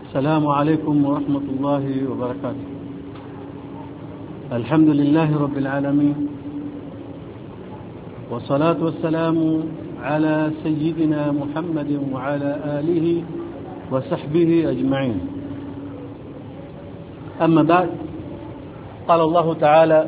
السلام عليكم ورحمة الله وبركاته. الحمد لله رب العالمين، والصلاة والسلام على سيدنا محمد وعلى آله وصحبه أجمعين. أما بعد، قال الله تعالى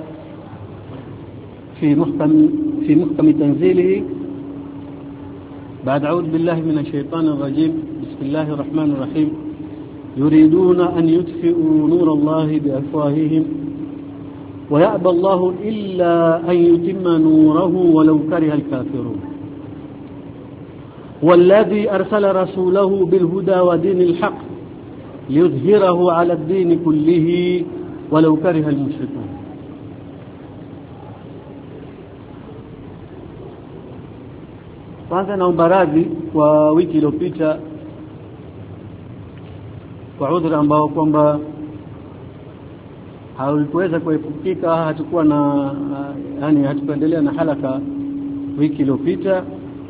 في محكم تنزيله بعد أعوذ بالله من الشيطان الرجيم. بسم الله الرحمن الرحيم. يريدون أن يطفئوا نور الله بأفواههم ويأبى الله إلا أن يتم نوره ولو كره الكافرون. والذي أرسل رسوله بالهدى ودين الحق ليظهره على الدين كله ولو كره المشركون. Kwanza naomba radhi kwa wiki iliyopita kwa udhuru ambao kwamba haukuweza kuepukika. Hatakuwa na hatukuendelea na halaka wiki iliyopita,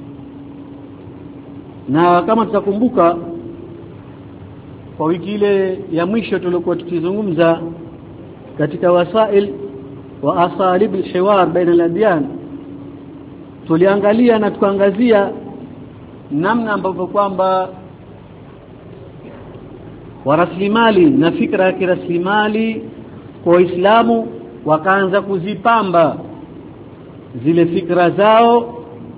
na kama tutakumbuka kwa wiki ile ya mwisho tulikuwa tukizungumza katika wasail wa asalib alhiwar baina al-adyan, tuliangalia na tukaangazia namna ambavyo kwamba waraslimali na fikra ya kiraslimali kwa Uislamu wakaanza kuzipamba zile fikra zao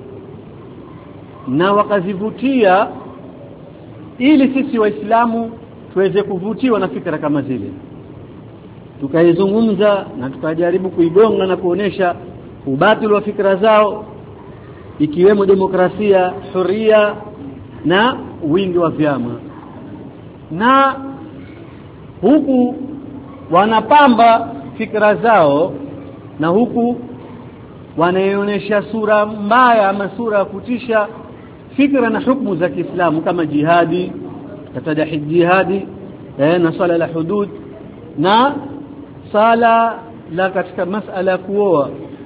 na wakazivutia ili sisi Waislamu tuweze kuvutiwa na fikra kama zile. Tukaizungumza na tukajaribu kuigonga na kuonesha ubatili wa fikra zao, ikiwemo demokrasia, huria na wingi wa vyama. Na huku wanapamba fikra zao na huku wanaonyesha sura mbaya ama sura ya kutisha fikra na hukumu za Kiislamu kama jihadi, kataja jihadi na swala la hudud na sala la katika masala kuoa,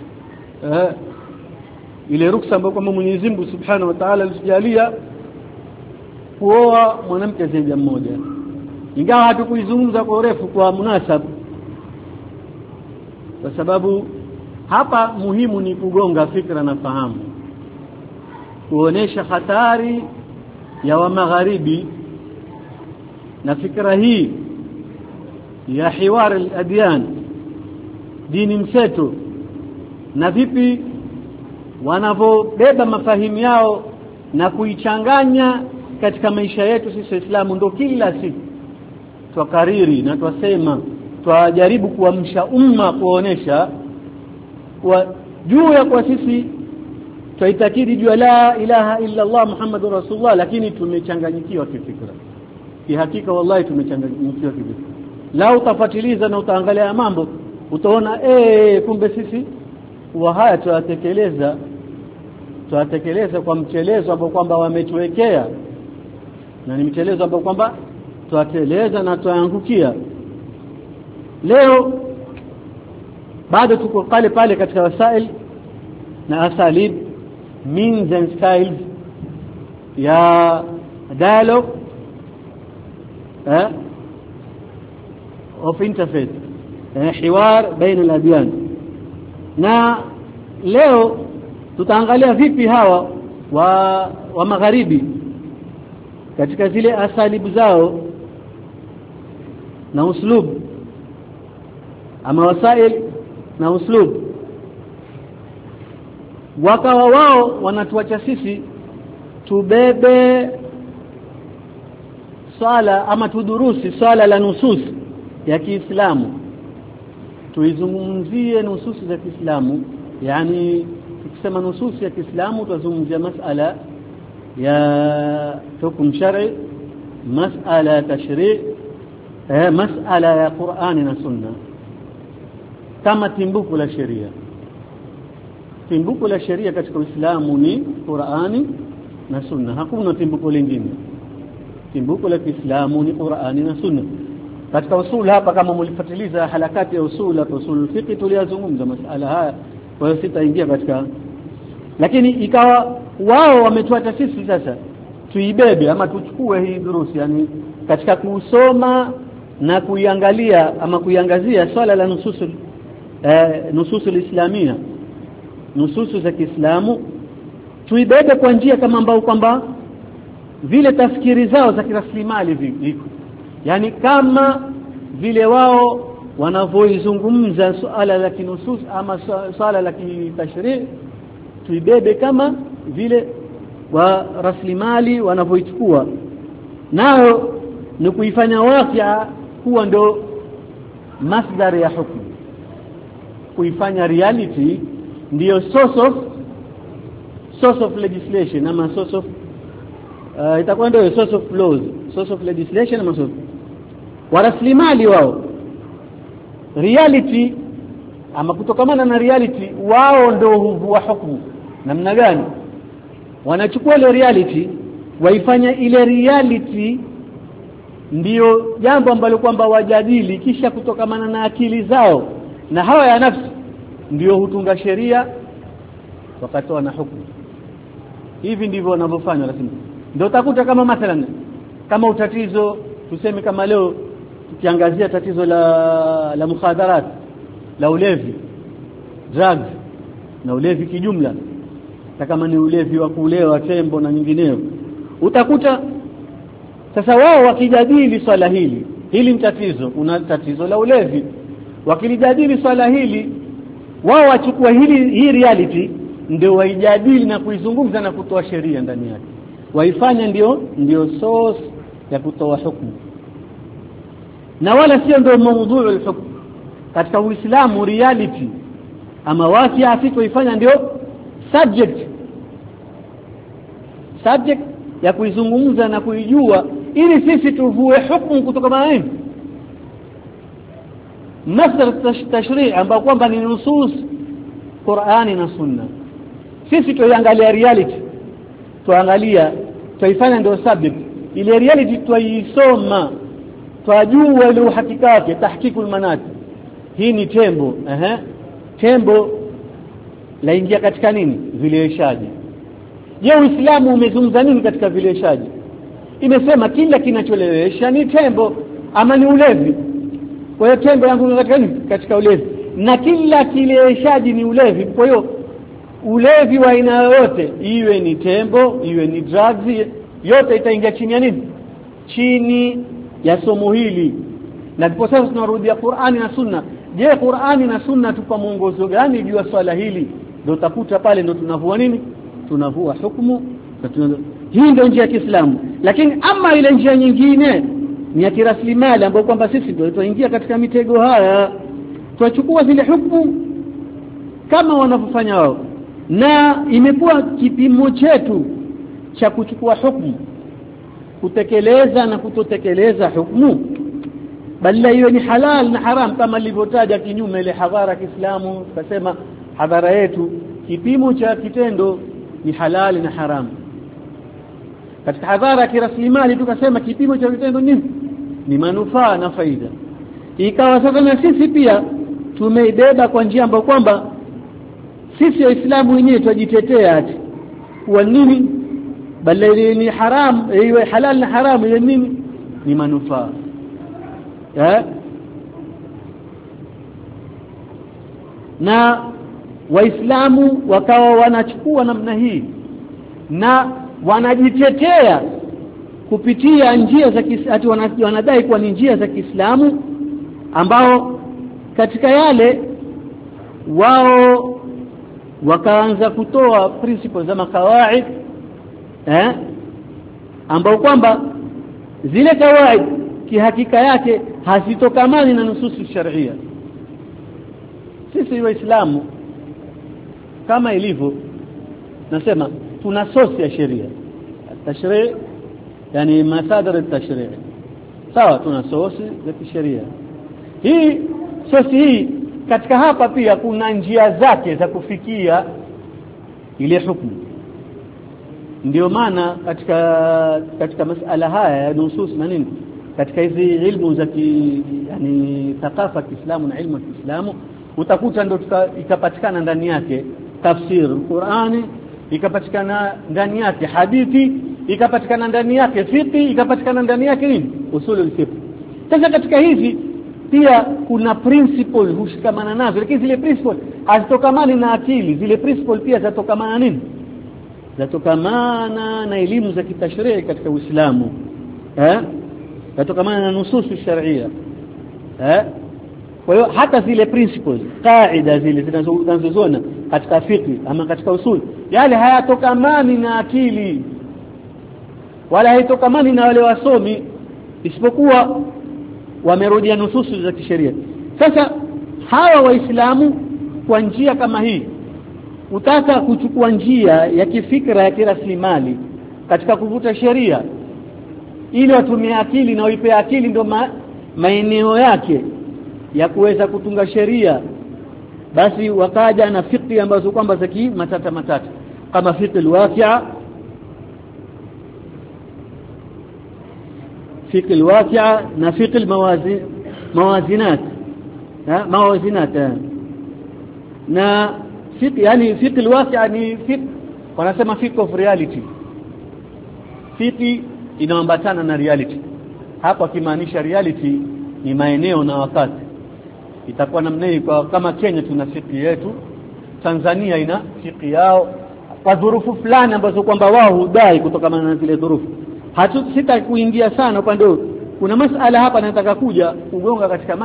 ile ruksa ambayo kwamba Mwenyezi Mungu Subhanahu wa Ta'ala alijalia kuoa mwanamke zaidi ya mmoja, ingawa hatukuizungumza kwa urefu kwa munasab, kwa sababu hapa muhimu ni kugonga fikra na fahamu, kuonesha hatari ya wa magharibi na fikra hii ya hiwar al-adyan, dini mseto, na vipi wanavobeba mafahimu yao na kuichanganya katika maisha yetu sisi Waislamu. Ndio kila siku twakariri na twasema, twajaribu kuamsha umma, kuonesha kwa juu ya kwa sisi twaitakidi juu la ilaha illa Allah Muhammadur Rasulullah, lakini tumechanganyikiwa kifikra. Kihakika wallahi tumechanganyikiwa kifikra. Lao utafatiliza na utaangalia mambo, utaona kumbe sisi wa haya tuatekeleza kwa mchelezo ambao kwamba wametuwekea, na ni mchelezo ambao kwamba tuateleza na tuangukia. Leo bado tuko pale katika wasail na asalib, means and styles ya dialogue of interfaith, hiwar baina al-adyan. Na leo tutaangalia vipi hawa wa magharibi katika zile asalibu zao na uslub ama wasail na uslub, wakawa wao wanatuacha sisi tubebe swala ama tudurusi swala la nusus ya Kiislamu, tuizungumzie nusus za Kiislamu. Yani tukisema nusus ya Kiislamu tuzungumzia masala ya hukum shar'i, masala tashri', masala ya Qur'ani na Sunna kama timbuko la sheria. Timbuko la sheria katika Uislamu ni Qur'ani na Sunna, hakuna timbuko lingine. Timbuko la Kiislamu ni Qur'ani na Sunna. Katika usul hapa, kama mlifuatiliza halakati ya usul fiqh, tuliyazungumza masala haya, kwa hiyo sitaingia katika, lakini ikawa wao wametuacha sisi sasa tuibebe ama tuchukue hii durusi, yani katika kusoma na kuiangalia ama kuiangazia swala la nususul islamia, nususu za Kiislamu, tuibebe kwa njia kama ambao kwamba vile tafsiri zao za kiraslimali viko, yani kama vile wao wanavyoizungumza swala la kinusus ama swala la kitashri', tuibebe kama vile wa rasilimali wanavyoichukua, nao ni kuifanya wakia kuwa ndo masdar ya hukumu, kuifanya reality ndio source of legislation ama source of itakuwa ndio source of laws, source of legislation ama source wa rasilimali wao. Reality ama kutokamana na reality wao ndio huvua hukumu. Namna gani? Wanachukua ile reality waifanya ile reality ndio jambo ambalo kwamba wajadili, kisha kutokamana na akili zao na hawa ya nafsi ndio hutunga sheria wakatoa na hukumu. Hivi ndivyo wanavyofanya rasmi. Ndio utakuta kama mathalan kama utatizo tuseme kama leo tukiangazia tatizo la mukhadharat, la ulevi, drugs na ulevi kijumla, kama ni ulevi wa kulewa tembo na nyingineo, utakuta sasa wao wakijadili swala hili ni tatizo, una tatizo la ulevi, wakilijadili swala hili wao wachukua hii reality ndio waijadili na kuizungumza na kutoa sheria ndani yake, waifanya ndio source ya kutoa hukumu, na wala sio ndio mada al-hukm katika Uislamu. Reality ama wakia asitoifanya ndio subject ya kuizungumza na kuijua, ili sisi tuvue hukumu kutoka nini masdar tashri' ambao kwamba ni nusus Qur'ani na Sunna. Sisi tuangalia reality, tuifanya ndio subject, ile reality tuisoma, twajua ile uhakika wake, tahqiqul manat. Hii ni tembo, tembo laingia katika nini? Vileweshaji. Je, Uislamu umezungumza nini katika vileweshaji? Imesema kila kinacholewesha ni tembo ama ni ulevi. Kwa hiyo tembo yangu katika nini? Katika ulevi. Na kila kileweshaji ni ulevi. Kwa hiyo ulevi wa aina yote, iwe ni tembo, iwe ni drugs, yote itaingia chini ya nini? Chini ya somo hili. Na ndipo sasa tunarudia Qur'ani na Sunna. Je, Qur'ani na Sunna tupa mwongozo gani juu ya swala hili? Ndio utakuta pale ndio tunavua nini? Tunavua hukumu. Hii ndio njia ya Kiislamu. Lakini ama ile njia nyingine ni ya kiraslimali ambayo kwamba sisi ndio tuingia katika mitego haya, tuachukua zile hukumu kama wanavyofanya wao, na imekuwa kipimo chetu cha kuchukua hukumu, kutekeleza na kutotekeleza hukumu, bali hiyo ni halal na haram, kama nilivyotaja kinyume ile hadhara ya Kiislamu. Tukasema hadhara yetu kipimo cha kitendo ni halal na haram. Katika hadhara ya kiraslimali tukasema kipimo cha vitendo ni manufaa na faida. Ikawa sasa na sisi pia tumeibeba kwa njia ambayo kwamba sisi Waislamu wenyewe tujitetea ati kwa nini, bali ni haram, iwe halal na haram, ile nini ni manufaa. Na Waislamu wakawa wanachukua namna hii na wanajitetea kupitia njia za ati wanadai kuwa ni njia za Kiislamu, ambao katika yale wao wakaanza kutoa principles za makawaid, ambao kwamba zile kawaid kihakika yake hazitokamani na nususi sharia. Sisi Waislamu kama ilivyo nasema tuna source ya sheria tashri', yani masadar at-tashri', sawa, tuna source za kisheria. Hii source hii katika hapa pia kuna njia zake za kufikia ile hukumu. Ndio maana katika masala haya ya nusus na nini, katika hizi ilmu za yani thaqafa Kiislamu na ilmu Kiislamu, utakuta ndio ikapatikana ndani yake tafsir Qur'ani, ikapatikana ndani yake hadithi, ikapatikana ndani yake fiqh, ikapatikana ndani yake nini usulul fiqh. Sasa katika hizi pia kuna principle hushikamana nazo, lakini zile principle hazitokamani na akili. Zile principle pia zatokamana nini? Zatokamana na elimu za kitashrii katika Uislamu. Zatokamana na nususu sharia. Kwa hiyo hata zile principles, kaida zile zinazozoona katika fiqh ama katika usul, yale hayatokamani na akili wala hayatokamani na wale wasomi, isipokuwa wamerudia nususu za kisheria. Sasa hawa waislamu kwa njia kama hii, utaka kuchukua njia ya kifikra ya kiraslimali katika kuvuta sheria ili watumie akili na waipe akili ndio maeneo yake ya kuweza kutunga sheria, basi wakaja na fiqh ambazo kwamba zaki matata kama fiqh al-waqi'a, fiqh al-waqi'a na fiqh al-mawazinat na fiqh, yani fiqh al-waqi'a ni fiqh wanasema fiqh of reality. Fiqh inaambatana na reality. Hapa kimaanisha reality ni maeneo na wakati. Itakuwa namna hii kwa kama Kenya tuna fiqh yetu, Tanzania ina fiqh yao kwa dhurufu fulani ambazo kwamba wao hudai kutokana na zile dhurufu. Sita kuingia sana upande. Kuna masala hapa nataka kuja kugonga katika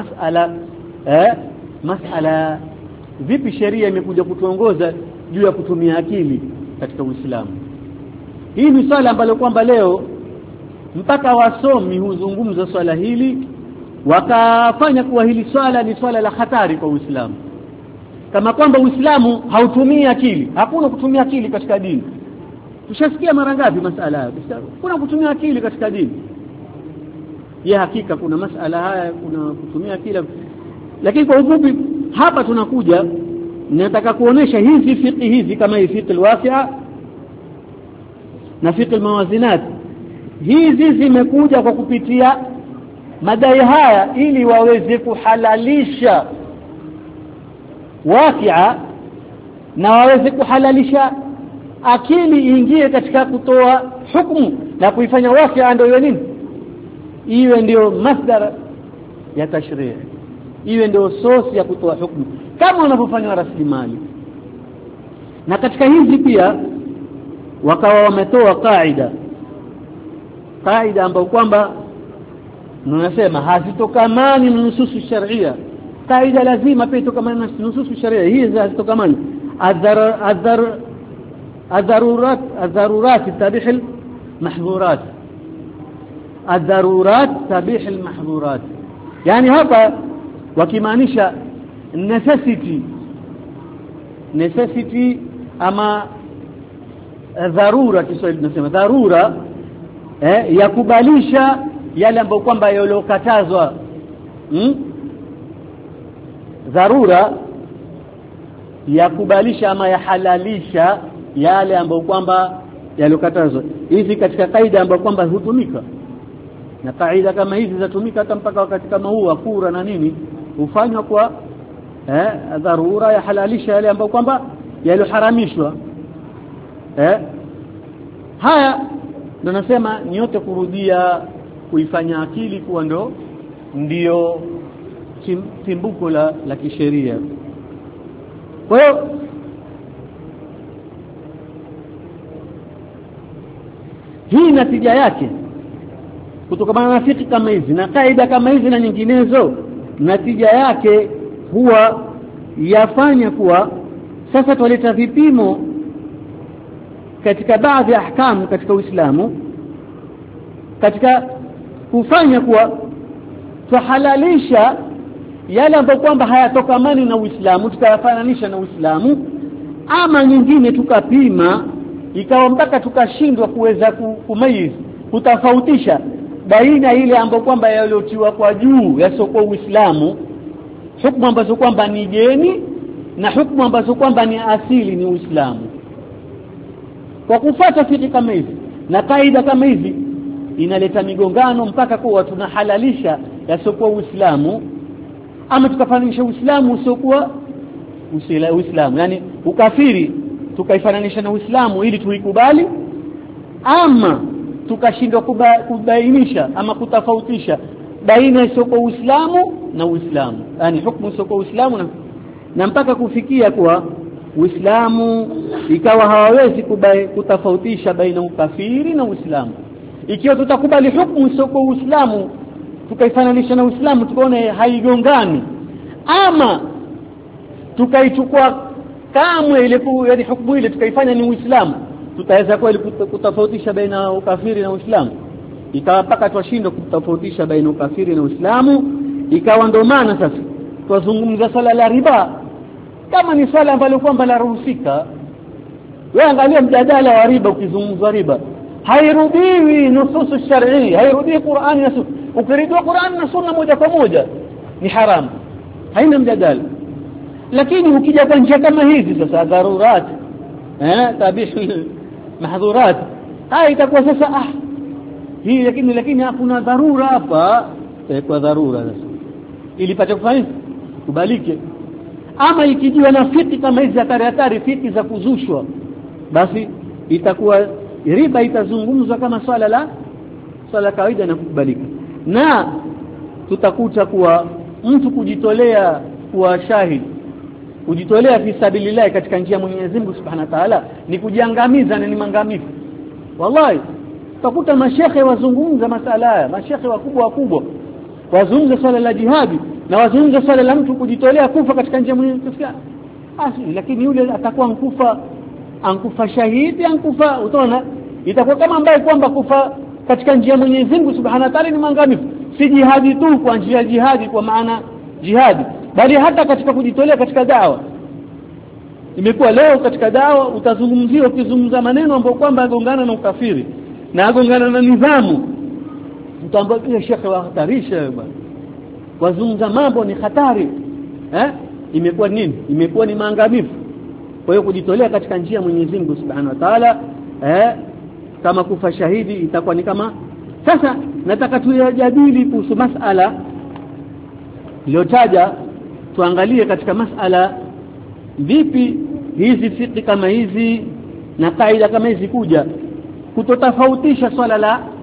masala vipi sheria imekuja kutuongoza juu ya kutumia akili katika Uislamu. Hii ni swala ambalo kwamba leo mpaka wasomi huzungumza swala hili, wakafanya kuwa hili swala ni swala la hatari kwa Uislamu, kama kwamba Uislamu hautumii akili. Hakuna kutumia akili katika dini. Tushasikia mara ngapi masala haya? Kuna kutumia akili katika dini. Hakika kuna masala haya, kuna kutumia akili. Lakini kwa ufupi hapa tunakuja, nataka kuonesha hizi fiqh hizi kama hii fiqh al-waqi'a na fiqh al-mawazinat, hizi zimekuja kwa kupitia madai haya ili waweze kuhalalisha waqi'a na waweze kuhalalisha akili iingie katika kutoa hukumu na kuifanya waqi'a ndio nini, iwe ndio masdar ya tashrii', iwe ndio source ya kutoa hukumu kama wanavyofanya rasilimali. Na katika hizi pia wakawa wametoa kaida ambayo kwamba tunasema hazitokamani na nususu sharia. Kaida lazima pia itokamani na nususu sharia. Hizi hazitokamani. الضرورات تبيح المحظورات. الضرورات تبيح المحظورات. يعني hapa wakimaanisha necessity ama dharura. Kiswahili tunasema dharura yakubalisha yale ambayo kwamba yaliyokatazwa. Dharura yakubalisha ama yahalalisha yale ambayo kwamba yaliyokatazwa. Hizi katika kaida ambayo kwamba hutumika, na kaida kama hizi zatumika hata mpaka wakati kama huu kura na nini hufanywa kwa dharura yahalalisha yale ambayo kwamba yaliyoharamishwa. Haya ndio nasema ni yote kurudia kuifanya akili kuwa ndio timbuko la kisheria. Kwa hiyo hii natija yake kutokana na fiqh kama hizi na kaida kama hizi na nyinginezo, natija yake huwa yafanya kuwa sasa tuleta vipimo katika baadhi ya ahkamu katika Uislamu, katika kufanya kuwa tuhalalisha yale ambayo kwamba hayatokamani na Uislamu tukayafananisha na Uislamu, ama nyingine tukapima ikawa mpaka tukashindwa kuweza kumayiz kutofautisha baina ile ambayo kwamba yaliotiwa kwa juu yasiokuwa Uislamu, hukumu ambazo kwamba ni dini na hukumu ambazo kwamba ni asili ni Uislamu. Kwa kufuata fiqh kama hizi na kaida kama hizi inaleta migongano mpaka kuwa tunahalalisha yasiokuwa Uislamu ama tukafananisha Uislamu usiokuwa Uislamu, yani ukafiri tukaifananisha na Uislamu ili tuikubali, ama tukashindwa kubainisha ama kutofautisha baina ya Uislamu na Uislamu, yani hukumu sio Uislamu na mpaka kufikia kwa Uislamu ikawa hawawezi kutofautisha baina ukafiri na Uislamu. Ikiwa tutakubali hukumu sio Uislamu tukaifananisha na Uislamu tukaona haigongani, ama tukaichukua kamwe ile yani hukumu ile tukaifanya ni Uislamu, tutaweza kweli kutofautisha baina ukafiri na Uislamu? Ikawa mpaka twashindwa kutofautisha baina ukafiri na Uislamu. Ikawa ndo maana sasa twazungumza swala la riba kama ni swala ambalo kwamba la ruhusika. Wewe angalia mjadala wa riba, ukizungumzwa riba hairudiwi nususu shar'i, hairudi Qur'ani na Sunna. Ukirudia Qur'ani na Sunna moja kwa moja ni haramu, haina mjadala. Lakini ukija kwa njia kama hizi sasa dharurat tabihu mahdhurat, itakuwa sasa hii lakini hakuna dharura hapa, kwa dharura sasa ili pate kufanya kubalike. Ama ikijiwa na fiki kama hizi hatari fiki za kuzushwa, basi itakuwa riba itazungumzwa kama swala kawaida na kukubalika. Na tutakuta kuwa mtu kujitolea kuwa shahidi, kujitolea fi sabilillah katika njia ya Mwenyezi Mungu Subhanahu wa Ta'ala ni kujiangamiza na ni mangamifu. Wallahi utakuta mashekhe wazungumza masala haya, mashekhe wakubwa wazungumza swala la jihadi na wazungumza swala la mtu kujitolea kufa katika njia ya Mwenyezi Mungu. Lakini yule atakuwa ankufa shahidi, utaona itakuwa kama ambaye kwamba kufa katika njia ya Mwenyezi Mungu Subhanahu wa Ta'ala ni mangamifu. Si jihadi tu kwa njia ya jihadi kwa maana jihadi, bali hata katika kujitolea katika dawa. Imekuwa leo katika dawa utazungumzia, ukizungumza maneno ambayo kwamba agongana na ukafiri na agongana na nidhamu, mtamwambia shekhe wa hatarisha bwana, wazungumza mambo ni hatari. Imekuwa nini? Imekuwa ni maangamifu. Kwa hiyo kujitolea katika njia ya Mwenyezi Mungu Subhanahu wa Ta'ala kama kufa shahidi itakuwa ni kama. Sasa nataka tuyajadili kuhusu masala iliyotaja, tuangalie katika masala vipi hizi fiqh kama hizi na kaida kama hizi kuja kutotofautisha swala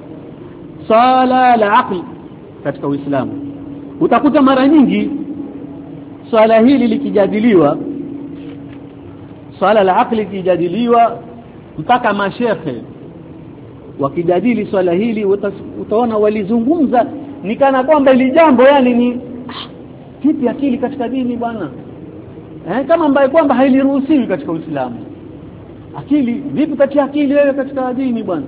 la aqli katika Uislamu. Utakuta mara nyingi swala hili likijadiliwa, swala la aqli likijadiliwa, mpaka mashekhe wakijadili swala hili utaona walizungumza ni kana kwamba ili jambo yani ni kipi akili katika dini bwana, kama ambaye kwamba hailiruhusiwi katika Uislamu. Akili vipi katika akili wewe katika dini bwana?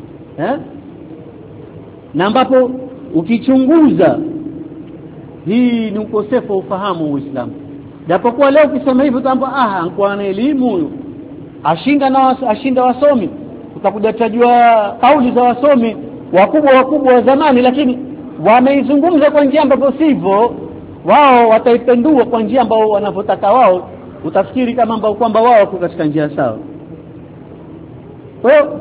Na ambapo ukichunguza hii ni ukosefu wa ufahamu wa Uislamu. Japokuwa leo ukisema hivyo utaamba anakuwa na elimu huyo, ashinda wasomi, utakuja tajua kauli za wasomi wakubwa wa zamani, lakini wameizungumza kwa njia ambayo sivyo. Wao wataipendua kwa njia ambayo wanavyotaka wao, utafikiri kama ambao kwamba wao wako katika njia sawa. Kwa hiyo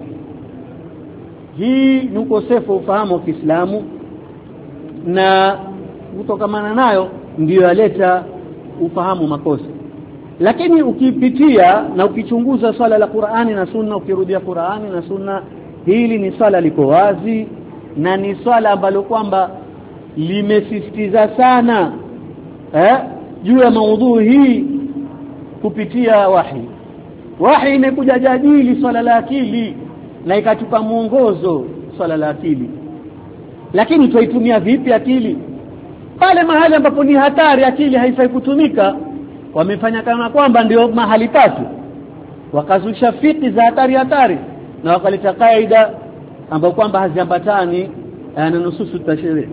hii ni ukosefu wa ufahamu wa Kiislamu, na kutokamana nayo ndio yaleta ufahamu makosa. Lakini ukipitia na ukichunguza swala la Qur'ani na Sunna, ukirudia Qur'ani na Sunna, hili ni swala liko wazi na ni swala ambalo kwamba limesisitiza sana juu ya maudhui hii kupitia wahi imekuja jadili swala la akili na ikatupa mwongozo swala la akili. Lakini tuitumia vipi akili? Pale mahali ambapo ni hatari akili haifai kutumika, wamefanya kama kwamba ndio mahali pake, wakazusha fiki za hatari na wakaleta kaida ambapo kwamba haziambatani na nususu tashrii.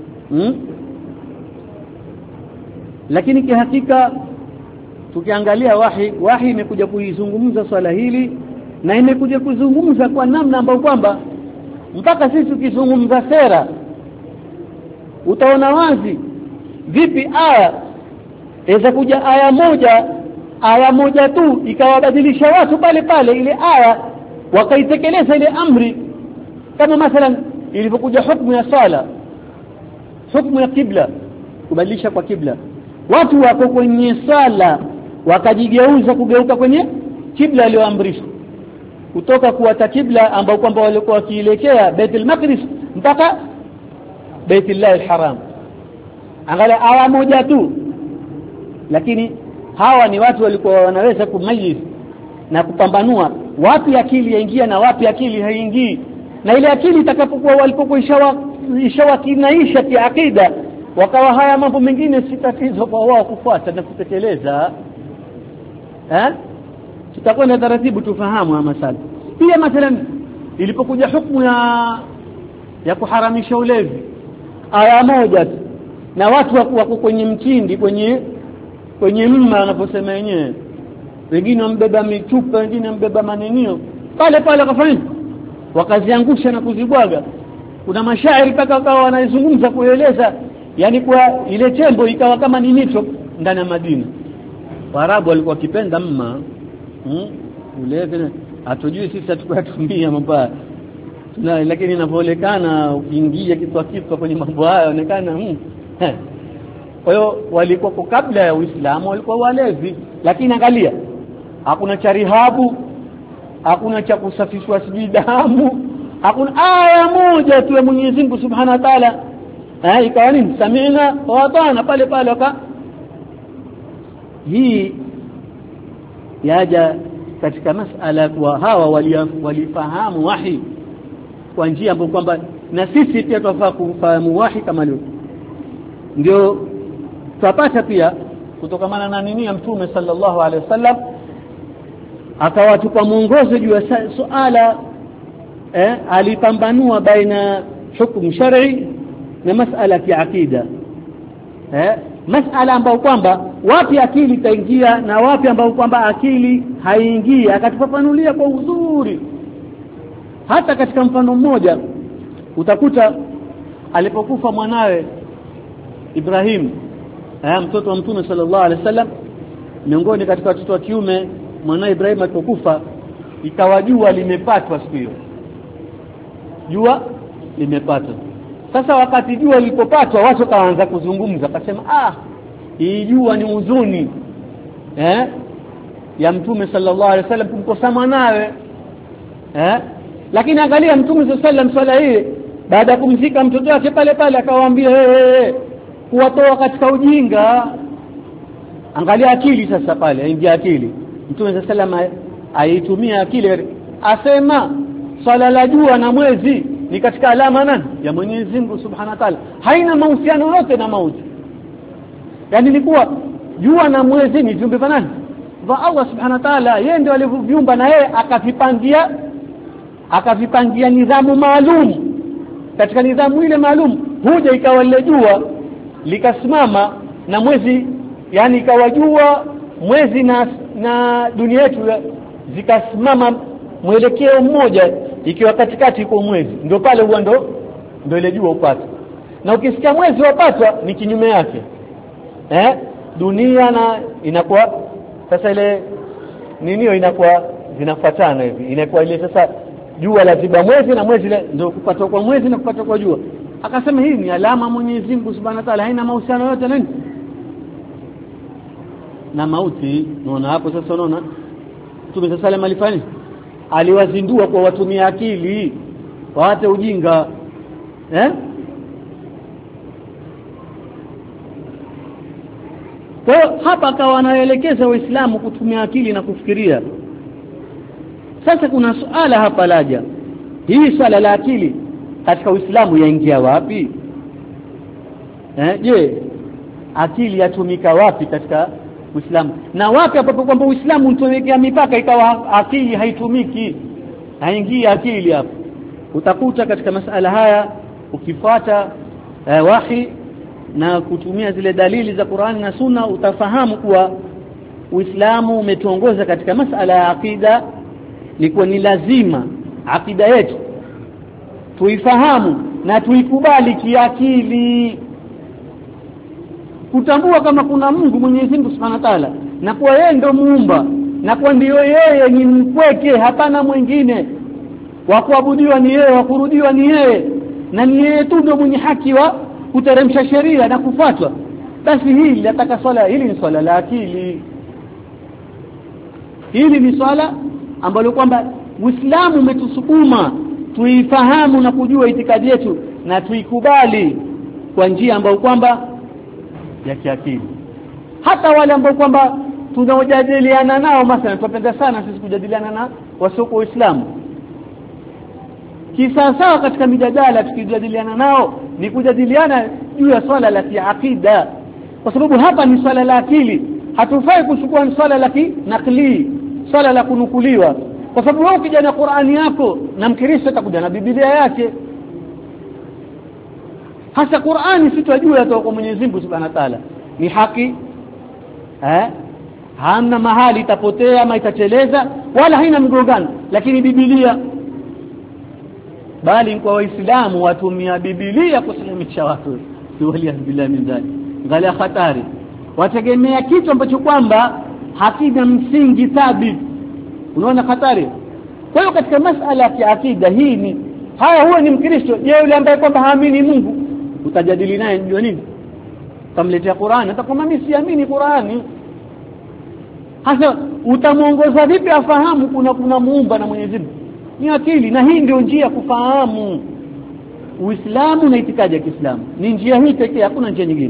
Lakini kihakika tukiangalia wahi imekuja kuizungumza swala hili, na imekuja kuzungumza kwa namna ambayo kwamba mpaka sisi tukizungumza sera utaona wazi vipi aya inaweza kuja aya moja tu ikawabadilisha watu pale ile aya wakaitekeleza ile amri. Kama mathalan ilipokuja hukumu ya sala, hukumu ya kibla, kubadilisha kwa kibla, watu wako kwenye sala wakajigeuza kugeuka kwenye kibla aliyoamrishwa. kutoka kuwata kibla ambao kwamba walikuwa wakielekea Baitul Maqdis mpaka Baitullah al-Haram, angalia aya moja tu. Lakini hawa ni watu walikuwa wanaweza kumayiz na kupambanua wapi akili yaingia na wapi akili haingii, na ile akili itakapokuwa walipokuwa ishawakinaisha kiakida, wakawa haya mambo mengine si tatizo kwa wao kufuata na kutekeleza. Tutakwenda taratibu tufahamu haya masala. Pia mathalan ilipokuja hukumu ya kuharamisha ulevi, aya moja na watu wako kwenye mtindi, kwenye mma anaposema yenyewe, wengine wambeba michupa, wengine wambeba manenio, pale wakafanya wakaziangusha na kuzibwaga. Kuna mashairi mpaka wakawa wanazungumza kueleza, yani kwa ile tembo ikawa kama ni mito ndani ya Madina. Waarabu walikuwa wakipenda mma ulevi, hatujui sisi hatukuyatumia mabaya lakini inapoonekana ukiingia kitu kwenye mambo haya inaonekana Kwa hiyo walikuwa kabla ya Uislamu walikuwa walevi, lakini angalia, hakuna cha rihabu, hakuna cha kusafishwa sijui damu, hakuna aya moja tu ya Mwenyezi Mungu Subhanahu wa Ta'ala. Ikawa nini? Samina wa atana pale waka. Hii yaja katika masala kwa hawa walifahamu wahi kwa njia ambayo kwamba na sisi pia tunafaa kufahamu wahi kama leo. Ndio tupata pia kutokamana na nini ya Mtume sallallahu alaihi wasallam akawatupa mwongozo juu ya suala alipambanua baina hukumu shar'i na masala ya akida. Masala ambayo kwamba wapi akili itaingia na wapi ambayo kwamba akili haingii, akatufafanulia kwa uzuri. Hata katika mfano mmoja utakuta alipokufa mwanawe Ibrahim, mtoto wa Mtume sallallahu alaihi wasallam, miongoni katika watoto wa kiume, mwanawe Ibrahim alipokufa ikawa jua limepatwa siku hiyo. Jua limepatwa. Sasa wakati jua lilipopatwa watu kaanza kuzungumza, akasema hii jua ni huzuni ya Mtume sallallahu alaihi wasallam kumkosa mwanawe. Lakini angalia Mtume sallallahu alaihi wasallam swala hii baada ya kumzika mtoto wake pale akawaambia kuwatoa katika ujinga. Angalia akili sasa pale, aingia akili. Mtume sallallahu alaihi wasallam aitumia akili, asema swala la jua na mwezi ni katika alama nani ya Mwenyezi Mungu Subhanahu wa Ta'ala, haina mahusiano yote na mauti. Yani ni kuwa jua na mwezi ni viumbe vya nani? Wa Allah Subhanahu wa Ta'ala. Yeye ndiye alivyoviumba na yeye akavipangia nidhamu maalum. Katika nidhamu ile maalum huja ikawa lile jua likasimama na mwezi, yani ikawa jua, mwezi na dunia yetu zikasimama mwelekeo mmoja, ikiwa katikati kwa mwezi, ndio pale huwa ndio ile jua upata. Na ukisikia mwezi wapatwa ni kinyume yake. Dunia na inakuwa sasa ile ninio inakuwa zinafuatana hivi, inakuwa ile sasa jua laziba mwezi na mwezi ndio kupata kwa mwezi na kupata kwa jua. Akasema hii ni alama Mwenyezi Mungu Subhanahu wa Ta'ala, haina mahusiano yote nini na mauti. Unaona hapo sasa, unaona Mtume sallallahu alaihi wasallam aliwazindua kwa watumia akili, waate ujinga. Kwa hapa akawa anaelekeza Waislamu kutumia akili na kufikiria. Sasa kuna suala hapa laja, hii swala la akili katika Uislamu yaingia wapi? Je, akili yatumika wapi katika Uislamu, na wapi hapo kwamba Uislamu unatowekea mipaka ikawa akili haitumiki, haingii akili hapo? Utakuta katika masala haya ukifuata wahi na kutumia zile dalili za Qur'an na Sunna, utafahamu kuwa Uislamu umetuongoza katika masala ya akida. Ni kwa ni lazima akida yetu tuifahamu na tuikubali kiakili, kutambua kama kuna Mungu Mwenyezi Mungu Subhanahu wa Ta'ala, na kwa yeye ndio muumba, na kwa ndio yeye ni mpweke, hapana mwingine wa kuabudiwa, ni yeye, wa kurudiwa ni yeye, na ni yeye tu ndio mwenye haki wa kuteremsha sheria na kufuatwa. Basi hili nataka swala hili ni swala la akili. Hili ni swala ambalo kwamba Uislamu umetusukuma tuifahamu na kujua itikadi yetu na tuikubali kwa njia ambayo kwamba ya kiakili. Hata wale ambao kwamba tunaojadiliana nao, mathalan tunapenda sana sisi kujadiliana na wasoko Uislamu, kisawasawa katika mijadala tukijadiliana nao ni kujadiliana juu ya swala la kiakida, kwa sababu hapa ni swala la akili. Hatufai kuchukua swala la kinakli, swala la kunukuliwa, kwa sababu wewe ukija na Qur'ani yako na Mkristo atakuja na Biblia yake. Hasa Qur'ani sitojua kutoka kwa Mwenyezi Mungu Subhanahu wa Ta'ala ni haki, hamna mahali itapotea ama itateleza, wala haina mgongano. Lakini Biblia, bali kwa Waislamu watumia Biblia kusilimisha watu, waliahi billahi min dhalik. Angalia hatari, wategemea kitu ambacho kwamba hakina msingi thabiti. Unaona hatari? Kwa hiyo katika masala ya akida hii ni haya, huwa ni Mkristo. Je, yule ambaye kwamba haamini Mungu utajadili naye ndio nini? Tamletea Qur'ani, atakwambia mimi siamini Qur'ani. Hasa utamuongoza vipi afahamu kuna muumba na Mwenyezi Mungu? Ni akili, na hii ndio njia kufahamu Uislamu na itikadi ya Kiislamu. Ni njia hii pekee, hakuna njia nyingine.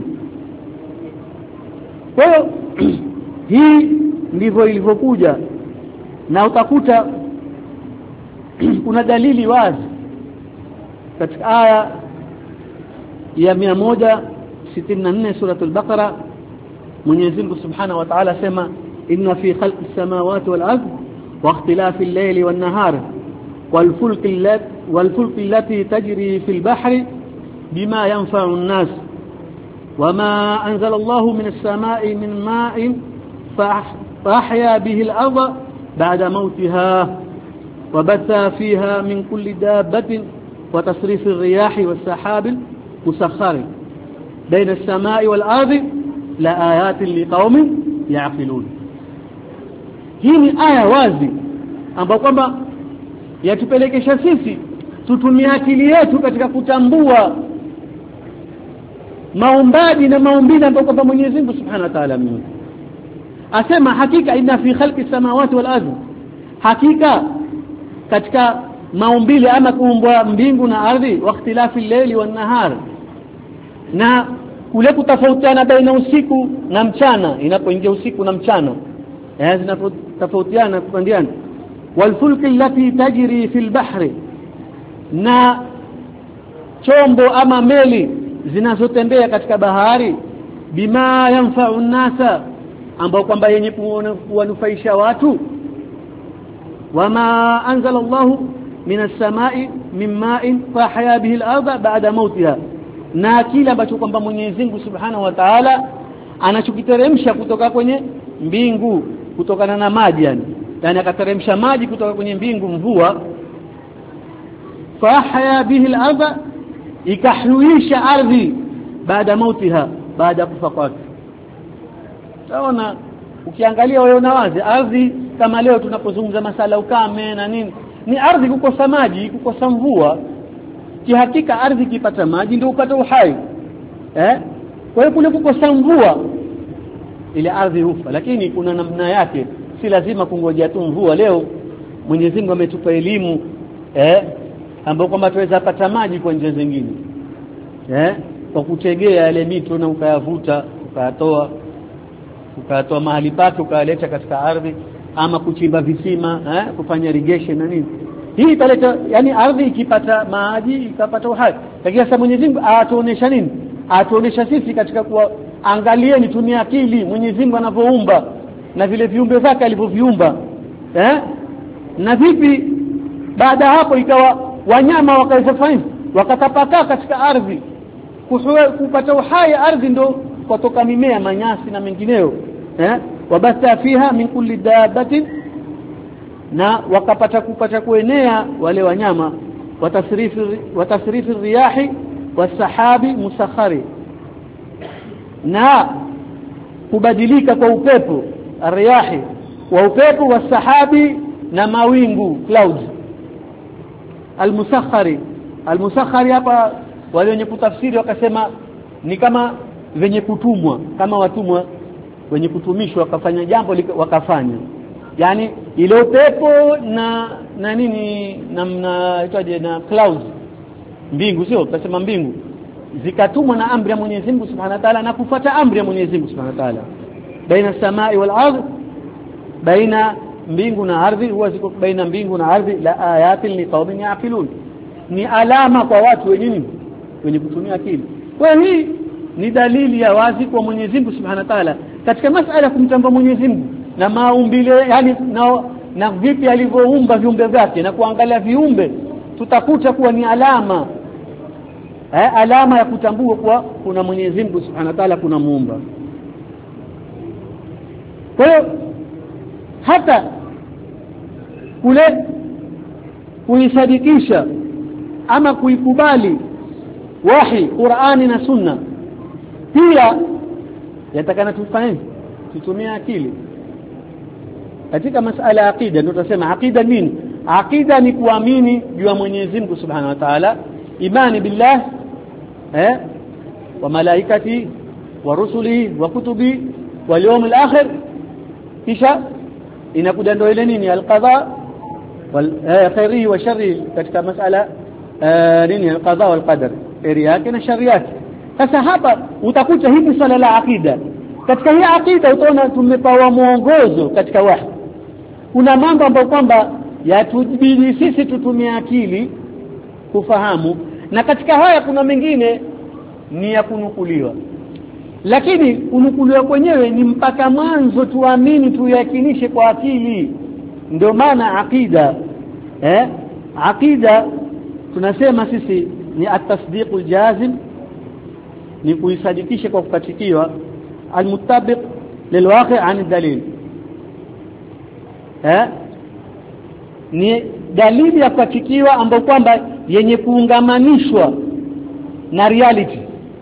Kwa hiyo hii ndivyo ilivyokuja, na utakuta kuna dalili wazi katika aya ya 164 suratul Baqara. Mwenyezi Mungu Subhanahu wa Ta'ala sema inna fi khalqis samawati wal ardi wa ikhtilafil layli wan nahari wal fulki allati tajri fil bahri bima yanfa'u an-nas wama anzala Allahu minas samai min ma'in فأحيا به الأرض بعد موتها وبث فيها من كل دابة وتصريف الرياح والسحاب المسخر بين السماء والأرض لآيات لقوم يعقلون. Hii ni aya wazi ambapo kwamba yatupelekesha sisi tutumie akili yetu katika kutambua maumbaji na maumbile ambayo kwamba Mwenyezi Mungu Subhanahu wa Ta'ala ameumba. Asema hakika inna fi khalqis samawati wal ardi, hakika katika maumbile ama kuumbwa mbingu na ardhi, wa ikhtilafil layli wan nahar, na kule kutofautiana baina usiku na mchana, inapoingia usiku na mchana zinatofautiana kupandiana, wal fulki allati tajri fil bahri, na chombo ama meli zinazotembea katika bahari, bima yanfa'u an-nasa, ambao kwamba yenye kuwanufaisha watu, wama anzala Allahu minas samai min ma'in fahya bihi al-ardha ba'da mautiha, na kile ambacho kwamba Mwenyezi Mungu Subhanahu wa Ta'ala anachokiteremsha kutoka kwenye mbingu kutokana na maji, yani akateremsha maji kutoka kwenye mbingu, mvua, fahya bihi al-ardha, ikahuisha ardhi baada mautiha, baada kufa kwake. Taona ukiangalia wewe na wazi ardhi, kama leo tunapozungumza masala ukame na nini, ni ardhi kukosa maji, kukosa mvua. Kihakika ardhi ikipata maji ndio upata uhai. Kwa hiyo kule kukosa mvua ile ardhi hufa, lakini kuna namna yake, si lazima kungoja tu mvua. Leo Mwenyezi Mungu ametupa elimu ambapo kwamba tuweza kupata maji kwa njia zingine, kwa kutegea yale mito na ukayavuta ukatoa mahali pake ukaleta katika ardhi, ama kuchimba visima, kufanya irrigation na nini. Hii italeta, yani ardhi ikipata maji ikapata uhai. Lakini sasa Mwenyezi Mungu atuonesha nini? Atuonesha sisi katika angalieni, tumia akili Mwenyezi Mungu anavyoumba na vile viumbe vyake alivyoviumba, na vipi baada hapo ikawa wanyama wakaweza kufanya, wakatapakaa katika ardhi kupata uhai. Ardhi ndo kutoka mimea, manyasi na mengineo, wabatha fiha min kulli dabatin, na kupata kuenea wale wanyama, watasrifi riyahi wasahabi musakhari, na kubadilika kwa upepo, riyahi wa upepo, wasahabi na mawingu, clouds, almusakhari hapa wale wenye kutafsiri wakasema ni kama wenye kutumwa, kama watumwa wenye kutumishwa wakafanya jambo wakafanya, yani ile upepo na na nini namna itaje na clouds, mbingu, sio tunasema mbingu, zikatumwa na amri ya Mwenyezi Mungu Subhanahu wa Ta'ala na kufuata amri ya Mwenyezi Mungu Subhanahu wa Ta'ala. Baina samai wal ardh, baina mbingu na ardhi, huwa ziko baina mbingu na ardhi, la ayatin liqaumin yaqilun, ni alama kwa watu wenye kutumia akili. Kwa hii ni dalili ya wazi kwa Mwenyezi Mungu Subhanahu wa Ta'ala katika masala kumtambua Mwenyezi Mungu na maumbile, yani na vipi alivyoumba viumbe vyake, na kuangalia viumbe tutakuta kuwa ni alama alama ya kutambua kuwa kuna Mwenyezi Mungu Subhanahu wa Ta'ala, kuna muumba. Kwa hiyo hata kule kuisadikisha ama kuikubali wahi Qur'ani na Sunna, pia yatakana tufanye tutumie akili. Katika masala ya aqida ndio tutasema aqida nini? Aqida ni kuamini juu ya Mwenyezi Mungu Subhanahu wa Ta'ala, imani billah wa malaikati wa rusuli wa kutubi wal yawmil akhir. Kisha inakuja ndio ile nini al-qadha wal khairi wa sharri, katika masala nini al-qadha wal qadar, khairi yake na shari yake. Sasa hapa utakuta hivi swala la aqida. Katika hii aqida utaona tumepawa mwongozo katika wahi. Kuna mambo ambayo kwamba yatubidi sisi tutumie akili kufahamu, na katika haya kuna mengine ni ya kunukuliwa, lakini kunukuliwa kwenyewe ni mpaka mwanzo tuamini, tuyakinishe kwa akili. Ndio maana aqida aqida tunasema sisi ni at-tasdiqul jazim, ni kuisadikisha kwa kukatikiwa, al-muttabiq lilwaqi' an dalil. Ni dalili ya kukatikiwa ambayo kwamba yenye kuungamanishwa na reality.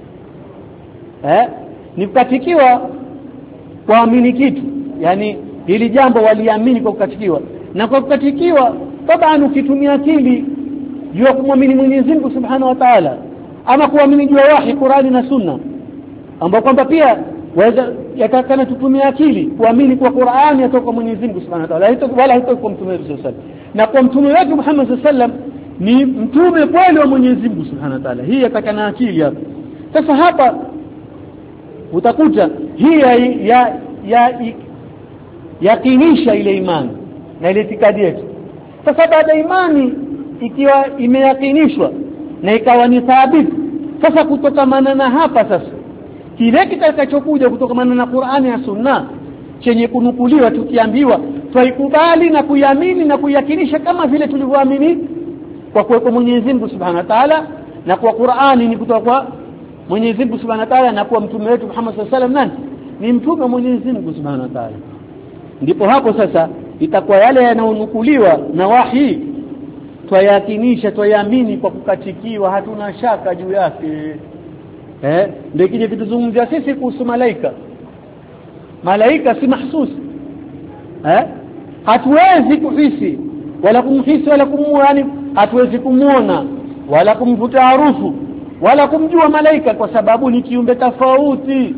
Ni kukatikiwa kuamini kitu, yani hili jambo waliamini kwa kukatikiwa, na kwa kukatikiwa tabani ukitumia akili juu ya kumwamini Mwenyezi Mungu Subhanahu wa Ta'ala, ama kuamini juu ya wahi Qur'ani na Sunna, ambao kwamba pia waweza yatakana tutumie akili kuamini kwa Qur'ani kutoka kwa Mwenyezi Mungu Subhanahu wa Ta'ala, wala haitoki kwa mtume wetu sallallahu alaihi wasallam. Na kwa mtume wetu Muhammad sallallahu alaihi wasallam ni mtume kweli wa Mwenyezi Mungu Subhanahu wa Ta'ala. Hii yatakana akili hapa. Sasa hapa utakuta hii yakinisha ile imani na ile itikadi yetu. Sasa baada imani ikiwa imeyakinishwa na ikawa ni thabiti, sasa kutokamana na hapa sasa kile kitakachokuja kutokamana na Qur'ani na Sunna chenye kunukuliwa, tukiambiwa tuikubali na kuiamini na kuyakinisha kama vile tulivyoamini kwa kuwepo Mwenyezi Mungu Subhanahu wa Ta'ala, na kwa Qur'ani ni kutoka kwa Mwenyezi Mungu Subhanahu wa Ta'ala, na kwa mtume wetu Muhammad sallallahu alaihi wasallam ni mtume wa Mwenyezi Mungu Subhanahu wa Ta'ala. Ndipo hapo sasa itakuwa yale yanayonukuliwa na wahi twayakinisha, twayaamini kwa kukatikiwa, hatuna shaka juu yake. Ndio kile kituzungumzia sisi kuhusu malaika. Malaika si mahsusi, hatuwezi kuhisi wala kumhisi wala kumuona, hatuwezi kumuona wala kumvuta harufu wala kumjua malaika, kwa sababu ni kiumbe tofauti,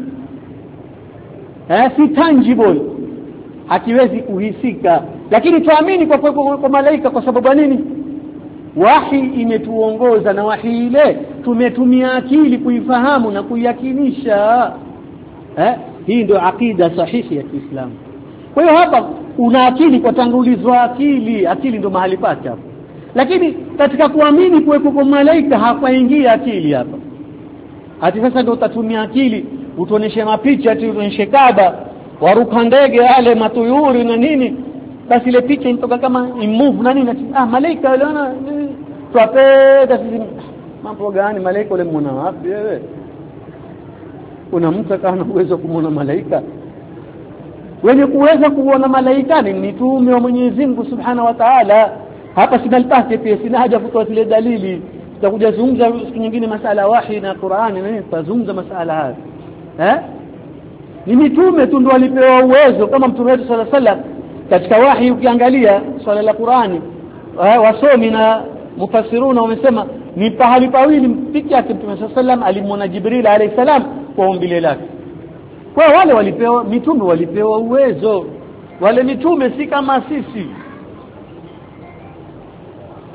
si tangible, hakiwezi kuhisika. Lakini tuamini kwa malaika kwa sababu nini? Wahi imetuongoza, na wahi ile tumetumia akili kuifahamu na kuyakinisha. Hii ndio akida sahihi ya Kiislamu. Kwa hiyo hapa una akili kwa tangulizwa akili ndio mahali pake hapa. Lakini katika kuamini kuwepo kwa malaika hapaingia akili hapa. Hadi sasa ndio utatumia akili utoneshe mapicha, ati utoneshe Kaaba, waruka ndege yale matuyuri na nini, basi ile picha inatoka kama imove na nini, malaika wale wana twapenda sisi. Mambo gani malaika wale muona wapi wewe? Kuna mtu kana uwezo kumuona malaika? Wenye kuweza kuona malaika ni mitume wa Mwenyezi Mungu Subhanahu wa Ta'ala. Hapa sina lipate pia, sina haja kutoa zile dalili. Tutakuja zungumza siku nyingine masala wahi na Qur'ani na nini, tutazungumza masala haya. Ni mitume tu ndio walipewa uwezo, kama mtume wetu sallallahu alaihi wasallam katika wahi. Ukiangalia swala la Qur'ani, wasomi na mufassiruna wamesema ni pahali pawili pekee yake mtume sallallahu alaihi wasallam alimwona Jibril alayhi salam kwa umbile lake. Kwa wale walipewa, mitume walipewa uwezo. Wale mitume si kama sisi.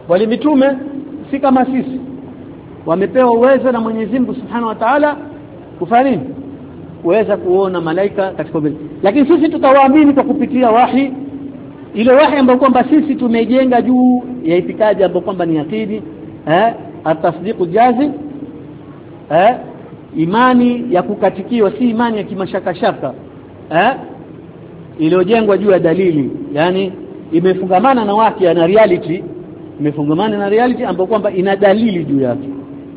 wale mitume si kama sisi, wamepewa uwezo na Mwenyezi Mungu Subhanahu wa Ta'ala kufanya nini? Kuweza kuona malaika katika mbele. Lakini sisi tutawaamini kwa kupitia wahi, ile wahi ambayo kwamba sisi tumejenga juu ya itikadi ambayo kwamba ni akidi, at-tasdiqu jazim, imani ya kukatikiwa, si imani ya kimashaka-shaka, iliyojengwa juu ya dalili, yani imefungamana na wakia na reality, imefungamana na reality ambayo kwamba ina dalili juu yake.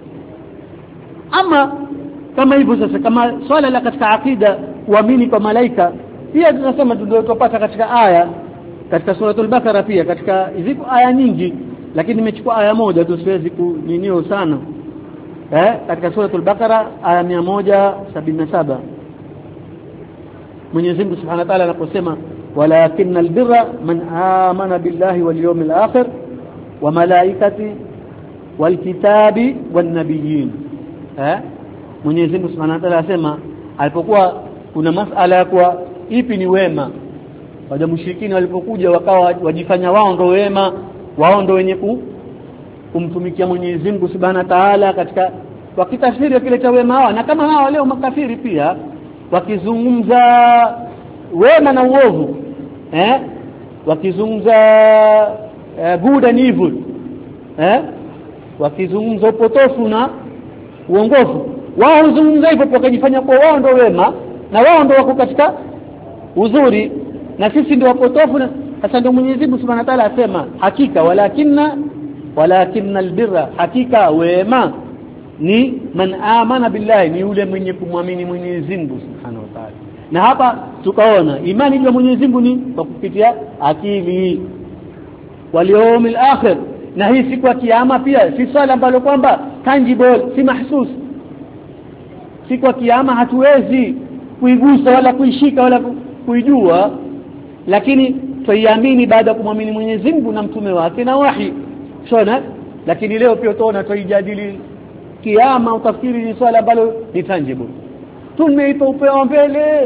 Ama kama hivyo sasa, kama swala la katika akida kuamini kwa malaika, pia tunasema ndio tupata katika aya katika suratul Baqara, pia katika ziko aya nyingi, lakini nimechukua aya moja tu, siwezi kuninio sana. Katika suratul Baqara aya 177 Mwenyezi Mungu Subhanahu wa Ta'ala anaposema walakinnal birra man amana billahi wal yawmil akhir wa malaikati wal kitabi wan nabiyyin. Mwenyezi Mungu Subhanahu wa Ta'ala asema alipokuwa kuna masala ya kwa ipi ni wema, wale mushrikini walipokuja wakawa wajifanya wao ndio wema, wao ndio wenye kumtumikia Mwenyezi Mungu Subhanahu wa Ta'ala, katika wakitafsiri kile cha wema wao. Na kama hao leo makafiri pia wakizungumza wema na uovu, wakizungumza good and evil, wakizungumza upotofu na uongofu, wao huzungumza hivyo wakajifanya kwa wao ndio wema na wao ndio wako katika uzuri na sisi ndio wapotofu. Sasa ndio Mwenyezi Mungu Subhanahu wa Ta'ala asema hakika walakinnal birra, hakika wema ni man amana billahi, ni yule mwenye kumwamini Mwenyezi Mungu Subhanahu wa Ta'ala. Na hapa tukaona imani ya Mwenyezi Mungu ni kwa kupitia akili, wal yawmil akhir, na hii siku ya kiyama pia si swala ambalo kwamba tangible, si mahsus. Siku ya kiyama hatuwezi kuigusa wala kuishika wala kuijua, lakini tuiamini baada ya kumwamini Mwenyezi Mungu na mtume wake na wahi. Shona, lakini leo pia tuona tuijadili kiyama, utafikiri ni swala ambalo ni tangible. Tumeipa upeo mbele.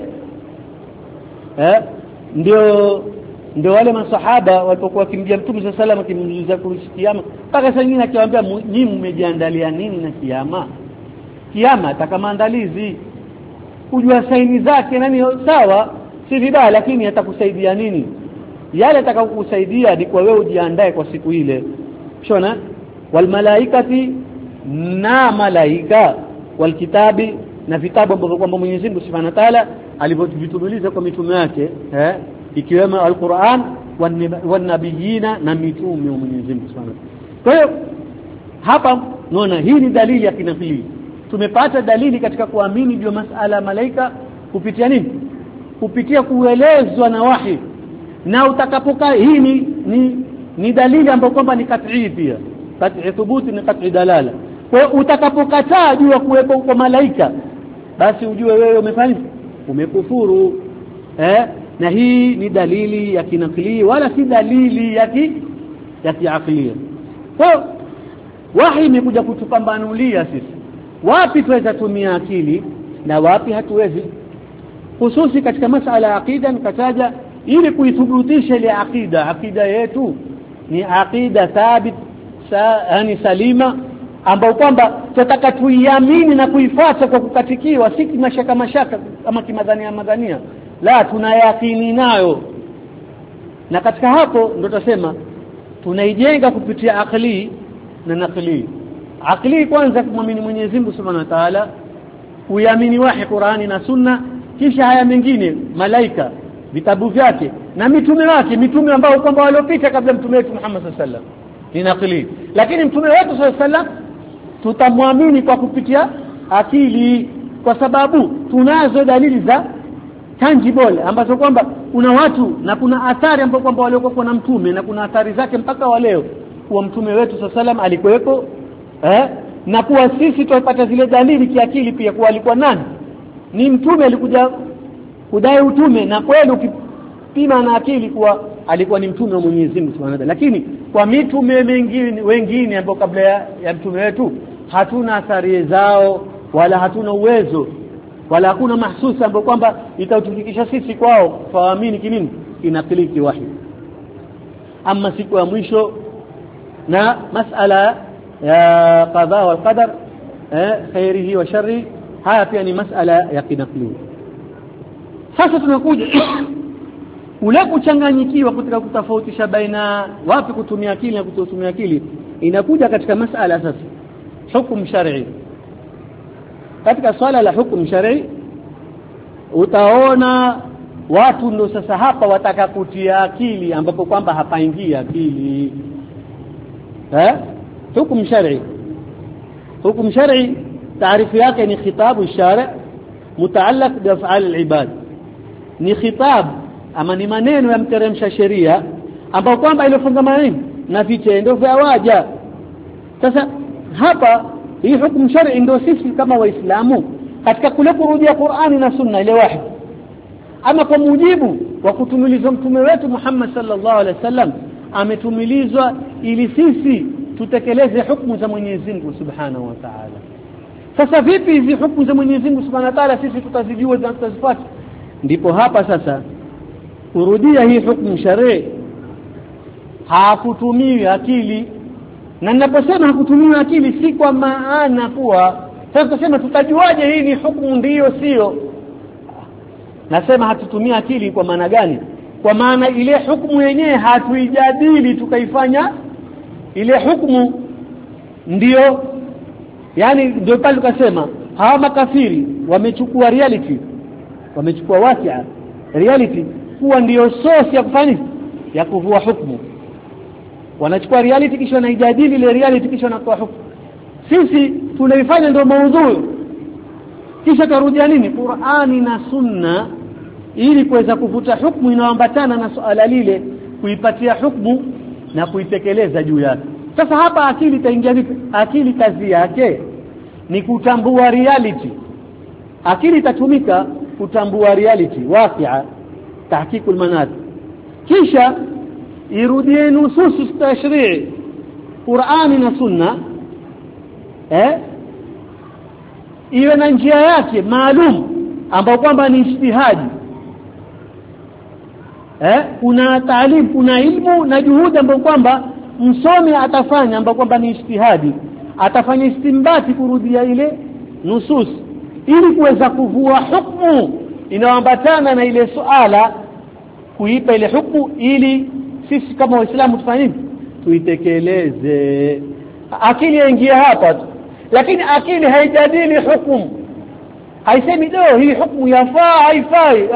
Ndio wale masahaba walipokuwa kimjia Mtume sallallahu alayhi wasallam akimuuliza kuhusu kiyama, mpaka sasa nyingine akiwaambia nyinyi mmejiandalia nini na kiyama? Kiyama ataka maandalizi, kujua saini zake nani, sawa si vibaya, lakini atakusaidia nini? Yale atakayokusaidia ni kwa wewe ujiandae kwa siku ile. Shona, wal malaikati, na malaika, wal kitabi, na vitabu ambavyo kwamba Mwenyezi Mungu Subhanahu wa Ta'ala alivyovitumiza kwa mitume yake, ikiwemo al-Qur'an wan nabiyina, na mitume wa Mwenyezi Mungu Subhanahu wa Ta'ala. Kwa hiyo hapa naona hii ni dalili ya kinafili. Tumepata dalili katika kuamini juu masala malaika kupitia nini? Kupitia kuelezwa na wahi. Na utakapokaa, hii ni dalili ambayo kwamba ni kat'i, pia kat'i thubuti ni kat'i dalala. Kwa hiyo utakapokataa juu ya kuwepo kwa malaika, basi ujue wewe umefanya, umekufuru. Na hii ni dalili ya kinakili, wala si dalili ya kiakili. Kwa wahi imekuja kutupambanulia sisi wapi tuweza tumia akili na wapi hatuwezi, hususi katika masala ya akida. Nikataja ili kuithibitisha ile akida yetu ni akida thabit, yani salima, ambao kwamba tunataka tuiamini na kuifuata kwa kukatikiwa, si mashaka ama kimadhania, la, tunayakini nayo. Na katika hapo ndio tutasema tunaijenga kupitia akili na nakili. Akili kwanza kumwamini Mwenyezi Mungu Subhanahu wa Ta'ala, kuamini wahi Qur'ani na Sunna, kisha haya mengine malaika, vitabu vyake na mitume wake, mitume ambao kwamba waliopita kabla mtume wetu Muhammad sallallahu alaihi wasallam, ni nakili. Lakini mtume wetu sallallahu alaihi wasallam tutamwamini kwa kupitia akili, kwa sababu tunazo dalili za tangible ambazo kwamba kuna watu na kuna athari ambazo kwamba waliokuwa na mtume, na kuna athari zake mpaka wa leo kwa mtume wetu sallallahu alaihi wasallam alikuwepo, na kuwa sisi tupata zile dalili kiakili pia kwa alikuwa nani, ni mtume, alikuja kudai utume, na kweli ukipima na akili kuwa alikuwa ni mtume wa Mwenyezi Mungu Subhanahu wa Ta'ala. Lakini kwa mitume wengine ambao kabla ya mtume wetu hatuna athari zao, wala hatuna uwezo, wala hakuna mahsusi ambao kwamba itautufikisha sisi kwao faamini kinini, inakiliki wahi. Ama siku ya mwisho na masala ya qadha wal qadar khairihi wa sharri haya pia ni masala ya kinakli. Sasa tunakuja ule kuchanganyikiwa kutaka kutofautisha baina wapi kutumia akili na kutotumia akili inakuja katika masala sasa hukumu shar'i. Katika swala la hukumu shar'i utaona watu ndio sasa hapa wataka kutia akili ambapo kwamba hapaingia akili. Hukumu shar'i, hukumu shar'i taarifu yake ni khitabu shari' mutaallaq bi af'al al-ibad. Ni khitab ama ni maneno ya mteremsha sheria ambao kwamba iliyofungamana na vitendo vya waja. Sasa hapa hii hukumu shar'i ndio sisi kama waislamu katika kule kurudia Qur'ani na Sunna ile wahi, ama kwa mujibu wa kutumilizwa mtume wetu Muhammad sallallahu alaihi wasallam ametumilizwa ili sisi tutekeleze hukumu za Mwenyezi Mungu Subhanahu wa Ta'ala. Sasa vipi hizi hukumu za Mwenyezi Mungu Subhanahu wa Ta'ala sisi tutazijua na tutazifuata? Ndipo hapa sasa kurudia hii hukumu shar'i hakutumii akili. Na ninaposema hakutumii akili si kwa maana kuwa sasa tuseme tutajuaje hii ni hukumu ndiyo sio. Nasema hatutumia akili kwa maana gani? Kwa maana ile hukumu yenyewe hatuijadili tukaifanya ile hukumu ndio, yani ndio pale tukasema hawa makafiri wamechukua reality, wamechukua waqi'a reality kuwa ndio source ya kufanya ya kuvua hukumu. Wanachukua reality kisha wanaijadili ile reality kisha wanatoa hukumu. Sisi tunaifanya ndio maudhui kisha tarudia nini Qur'ani na Sunna ili kuweza kuvuta hukumu inayoambatana na swala lile, kuipatia hukumu na kuitekeleza juu yake. Sasa hapa akili itaingia vipi? Akili kazi yake ni kutambua reality. Akili itatumika kutambua reality waqi'a, tahqiqul manat, kisha irudie nusus tashri' Qur'ani na Sunna iwe na njia yake maalum ambapo kwamba ni ijtihadi. Kuna taalim, kuna ilmu na juhudi ambapo kwamba msomi atafanya ambapo kwamba ni ijtihadi, atafanya istimbati kurudia ile nusus ili kuweza kuvua hukumu inayoambatana na ile suala, kuipa ile hukumu ili sisi kama waislamu tufanye tuitekeleze. Akili yaingia hapa tu, lakini akili haijadili hukumu, haisemi ndio hii hukumu yafaa haifai,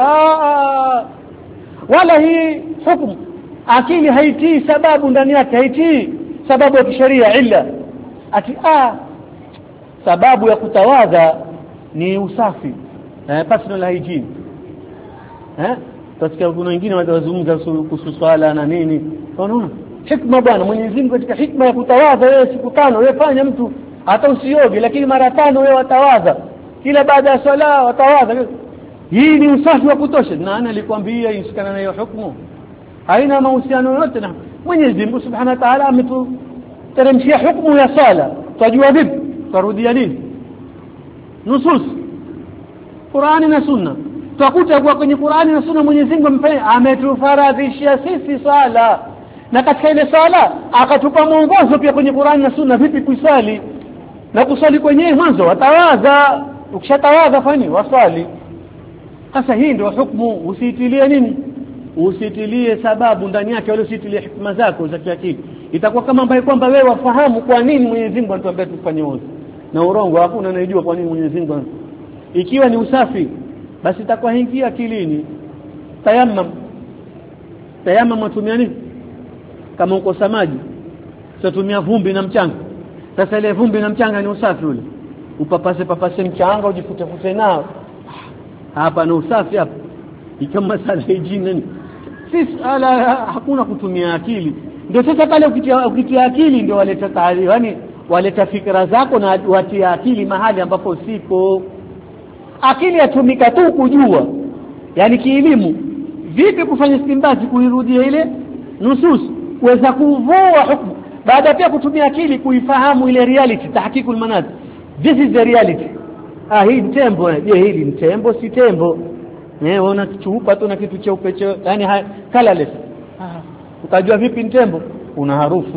wala hii hukumu akili haitii sababu ndani yake, haitii sababu ya kisheria illa ati sababu ya kutawadha ni usafi, personal hygiene. Tasikia kuna wengine wazungumza kuhusu swala na nini, unaona hikma bwana Mwenyezi Mungu katika hikma ya kutawadha wewe siku 5 wewe fanya mtu hata usioge lakini mara 5 wewe watawadha, kila baada ya swala watawadha. Hii ni usafi wa kutosha. Nani alikwambia isikana na hiyo hukumu? Haina mahusiano yote na Mwenyezi Mungu Subhanahu wa Ta'ala. Ametuteremshia hukumu ya sala, tunajua vipi? Tarudia nini? Nusus Qur'ani na Sunna. Tutakuta kwa kwenye Qur'ani na Sunna Mwenyezi Mungu ametufaradhishia sisi sala, na katika ile sala akatupa mwongozo pia kwenye Qur'ani na Sunna vipi kusali. Na kusali kwenyewe mwanzo watawadha, ukishatawadha fanya wasali. Sasa hii ndio hukumu, usitilie nini? Usitilie sababu ndani yake, wala usitilie hikma zako za kiakili. Itakuwa kama ambaye kwamba wewe wafahamu kwa nini Mwenyezi Mungu anatuambia tufanye wote, na urongo hakuna anayejua kwa nini Mwenyezi Mungu. Ikiwa ni usafi basi itakuwa hingia akilini. Tayammum watumia nini? Kama uko samaji utatumia vumbi na mchanga. Sasa ile vumbi na mchanga ni usafi ule, upapase mchanga ujifute nao, hapa ni usafi hapa. Ikiwa masala hygiene nini, sisi hakuna kutumia akili. Ndio sasa pale ukitia akili ndio waleta taarifa, yani waleta fikra zako na watia akili mahali ambapo sipo. Akili yatumika tu kujua, yani kielimu vipi kufanya istinbati, kuirudia ile nusus, kuweza kuvua hukumu. Baada pia kutumia akili kuifahamu ile reality, tahqiqul manat. This is the reality. Hii ni tembo, je hili ni tembo si tembo? Unaona kichupa tu na kitu cheupe yani colorless. Utajua vipi ni tembo? Una harufu,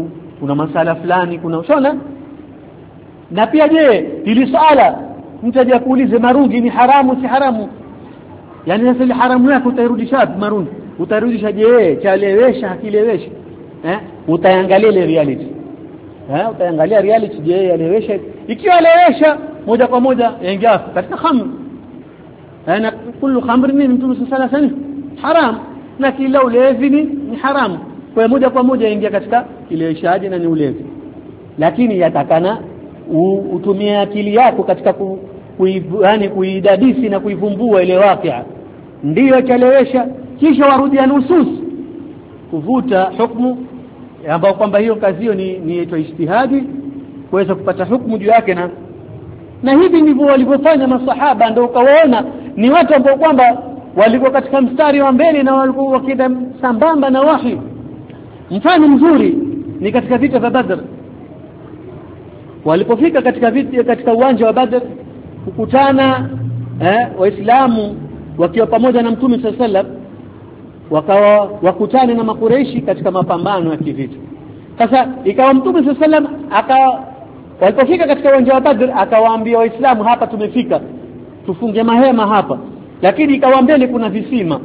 kuna masala fulani, kuna ushona. Na pia je, hili swala mtu aje kuulize marungi ni haramu si haramu, yani sasa ile haramu yako utairudisha marungi, utarudisha je chalewesha hakilewesha, utaangalia ile reality, utaangalia reality, je yalewesha, ikiwa alewesha moja kwa moja yaingia katika khamr. Na kullu khamr ni mtume sallallahu alayhi wasallam haram, na kila ulevi ni haram, kwa moja kwa moja yaingia katika kileweshaji na ni ulevi. Lakini yatakana utumie akili yako katika kuidadisi na kuivumbua ile wakia, ndiyo chalewesha, kisha warudia nusus kuvuta hukumu ambao kwamba hiyo kazi hiyo ni ijtihadi kuweza kupata hukumu juu yake. Na hivi ndivyo walivyofanya masahaba, ndio ukawaona ni watu ambao kwamba walikuwa katika mstari wa mbele na walikuwa wakida sambamba na wahi. Mfano mzuri ni katika vita vya Badr. Walipofika katika uwanja wa Badr kukutana waislamu wakiwa pamoja na Mtume sallallahu alaihi wasallam, wakawa wakutane na makureishi katika mapambano ya kivita. Sasa ikawa Mtume sallallahu alaihi wasallam walipofika katika uwanja wa Badr akawaambia waislamu, hapa tumefika, tufunge mahema hapa. Lakini ikawa mbele kuna visima,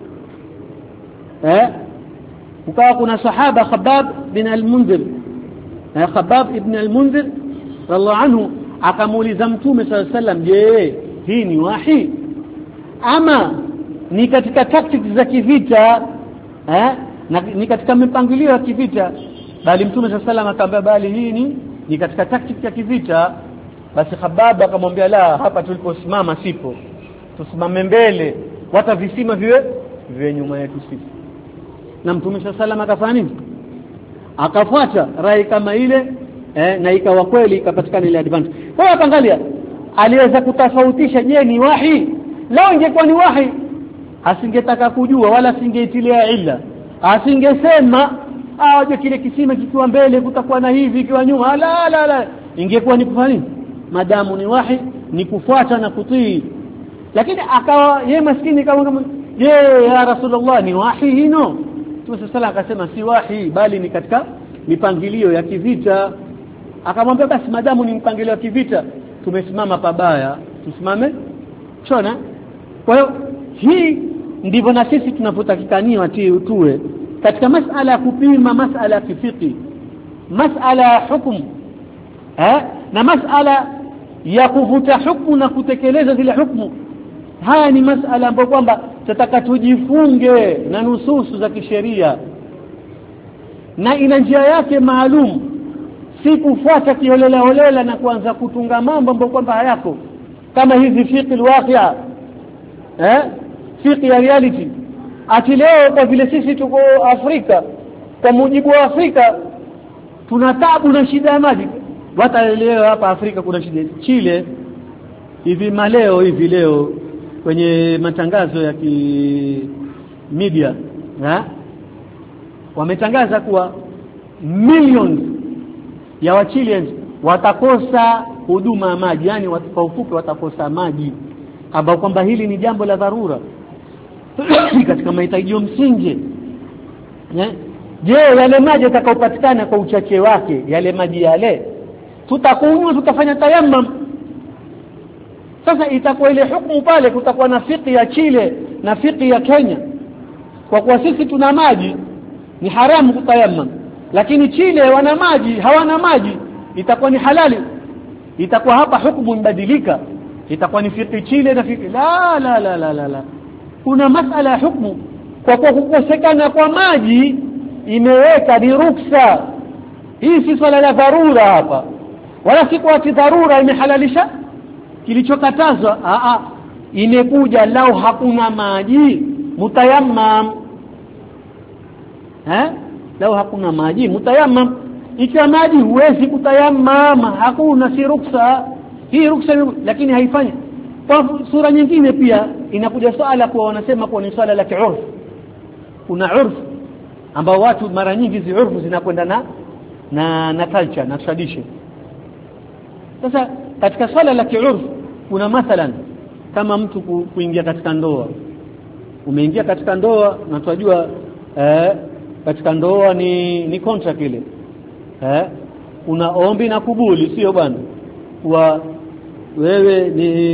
ukawa kuna sahaba Khabbab bin al-Munzir, Khabbab ibn al-Munzir radhiallahu anhu akamuuliza Mtume sallallahu alaihi wasallam, je, hii ni wahi ama ni katika tactics za kivita, na ni katika mipangilio ya kivita? Bali Mtume sallallahu alaihi wasallam akamwambia, bali hii ni katika tactics ya kivita. Basi Khabbab akamwambia, la, hapa tuliposimama sipo, tusimame mbele, hata visima viwe nyuma yetu sisi. Na Mtume sallallahu alaihi wasallam akafanya nini? Akafuata rai kama ile, na ikawa kweli ikapatikana ile advantage. Kwa hiyo angalia, aliweza kutofautisha, je ni wahi? Lao ingekuwa ni wahi asingetaka kujua wala asingeitilia illa, asingesema aje kile kisima kikiwa mbele kutakuwa na hivi ikiwa nyuma, la, ingekuwa ni kufanya nini? Madamu ni wahi ni kufuata na kutii. Lakini akawa yeye maskini kama, je ya Rasulullah ni wahi hino? Mtume sallallahu akasema si wahi, bali ni katika mipangilio ya kivita. Akamwambia, basi madamu ni mpangilio wa kivita, tumesimama pabaya, tusimame chona. Kwa hiyo hii ndivyo na sisi tunapotakikaniwa tuwe katika masala ya kupima, masala ya kifiki, masala ya hukumu, na masala ya kuvuta hukumu na kutekeleza zile hukumu. Haya ni masala ambayo kwamba tutataka tujifunge na nususu za kisheria, na ina njia yake maalum, si kufuata kiholela na kuanza kutunga mambo ambayo kwamba hayako, kama hizi fiqh alwaqia, fiqh ya reality. Ati leo kwa vile sisi tuko Afrika, kwa mujibu wa Afrika tuna taabu na shida ya maji. Wataelewa hapa Afrika kuna shida. Chile hivi leo kwenye matangazo ya media wametangaza kuwa millions ya Wachileans watakosa huduma ya maji, yani kwa ufupi watakosa maji, ambao kwamba hili ni jambo la dharura katika mahitaji msingi. Je, yale maji yatakayopatikana kwa uchache wake, yale maji yale tutakunywa, tutafanya tayammum? Sasa itakuwa ile hukumu pale, kutakuwa na fiqh ya Chile na fiqh ya Kenya. Kwa kuwa sisi tuna maji ni haramu kutayammum, lakini Chile wana maji, hawana maji, itakuwa ni halali. Itakuwa hapa hukumu mbadilika, itakuwa ni fiqh Chile na fiqh la. Kuna masala ya hukumu, kwa kukosekana kwa maji imeweka ni ruksa. Hii si swala la dharura hapa, wala si kwa dharura imehalalisha kilichokatazwa. Imekuja lao hakuna maji mutayammam, lao hakuna maji mutayammam. Ikiwa maji huwezi kutayammam, hakuna, si ruksa. Hii ruksa lakini haifanyi. Kwa sura nyingine pia inakuja swala kwa wanasema kwa ni swala la kiurf. Kuna urf ambao watu mara nyingi hizi urfu zinakwenda na culture na tradition. Sasa katika swala la kiurf kuna mathalan kama mtu kuingia katika ndoa. Umeingia katika ndoa na tunajua katika ndoa ni contract ile. Una ombi na kubuli, sio bwana kwa wewe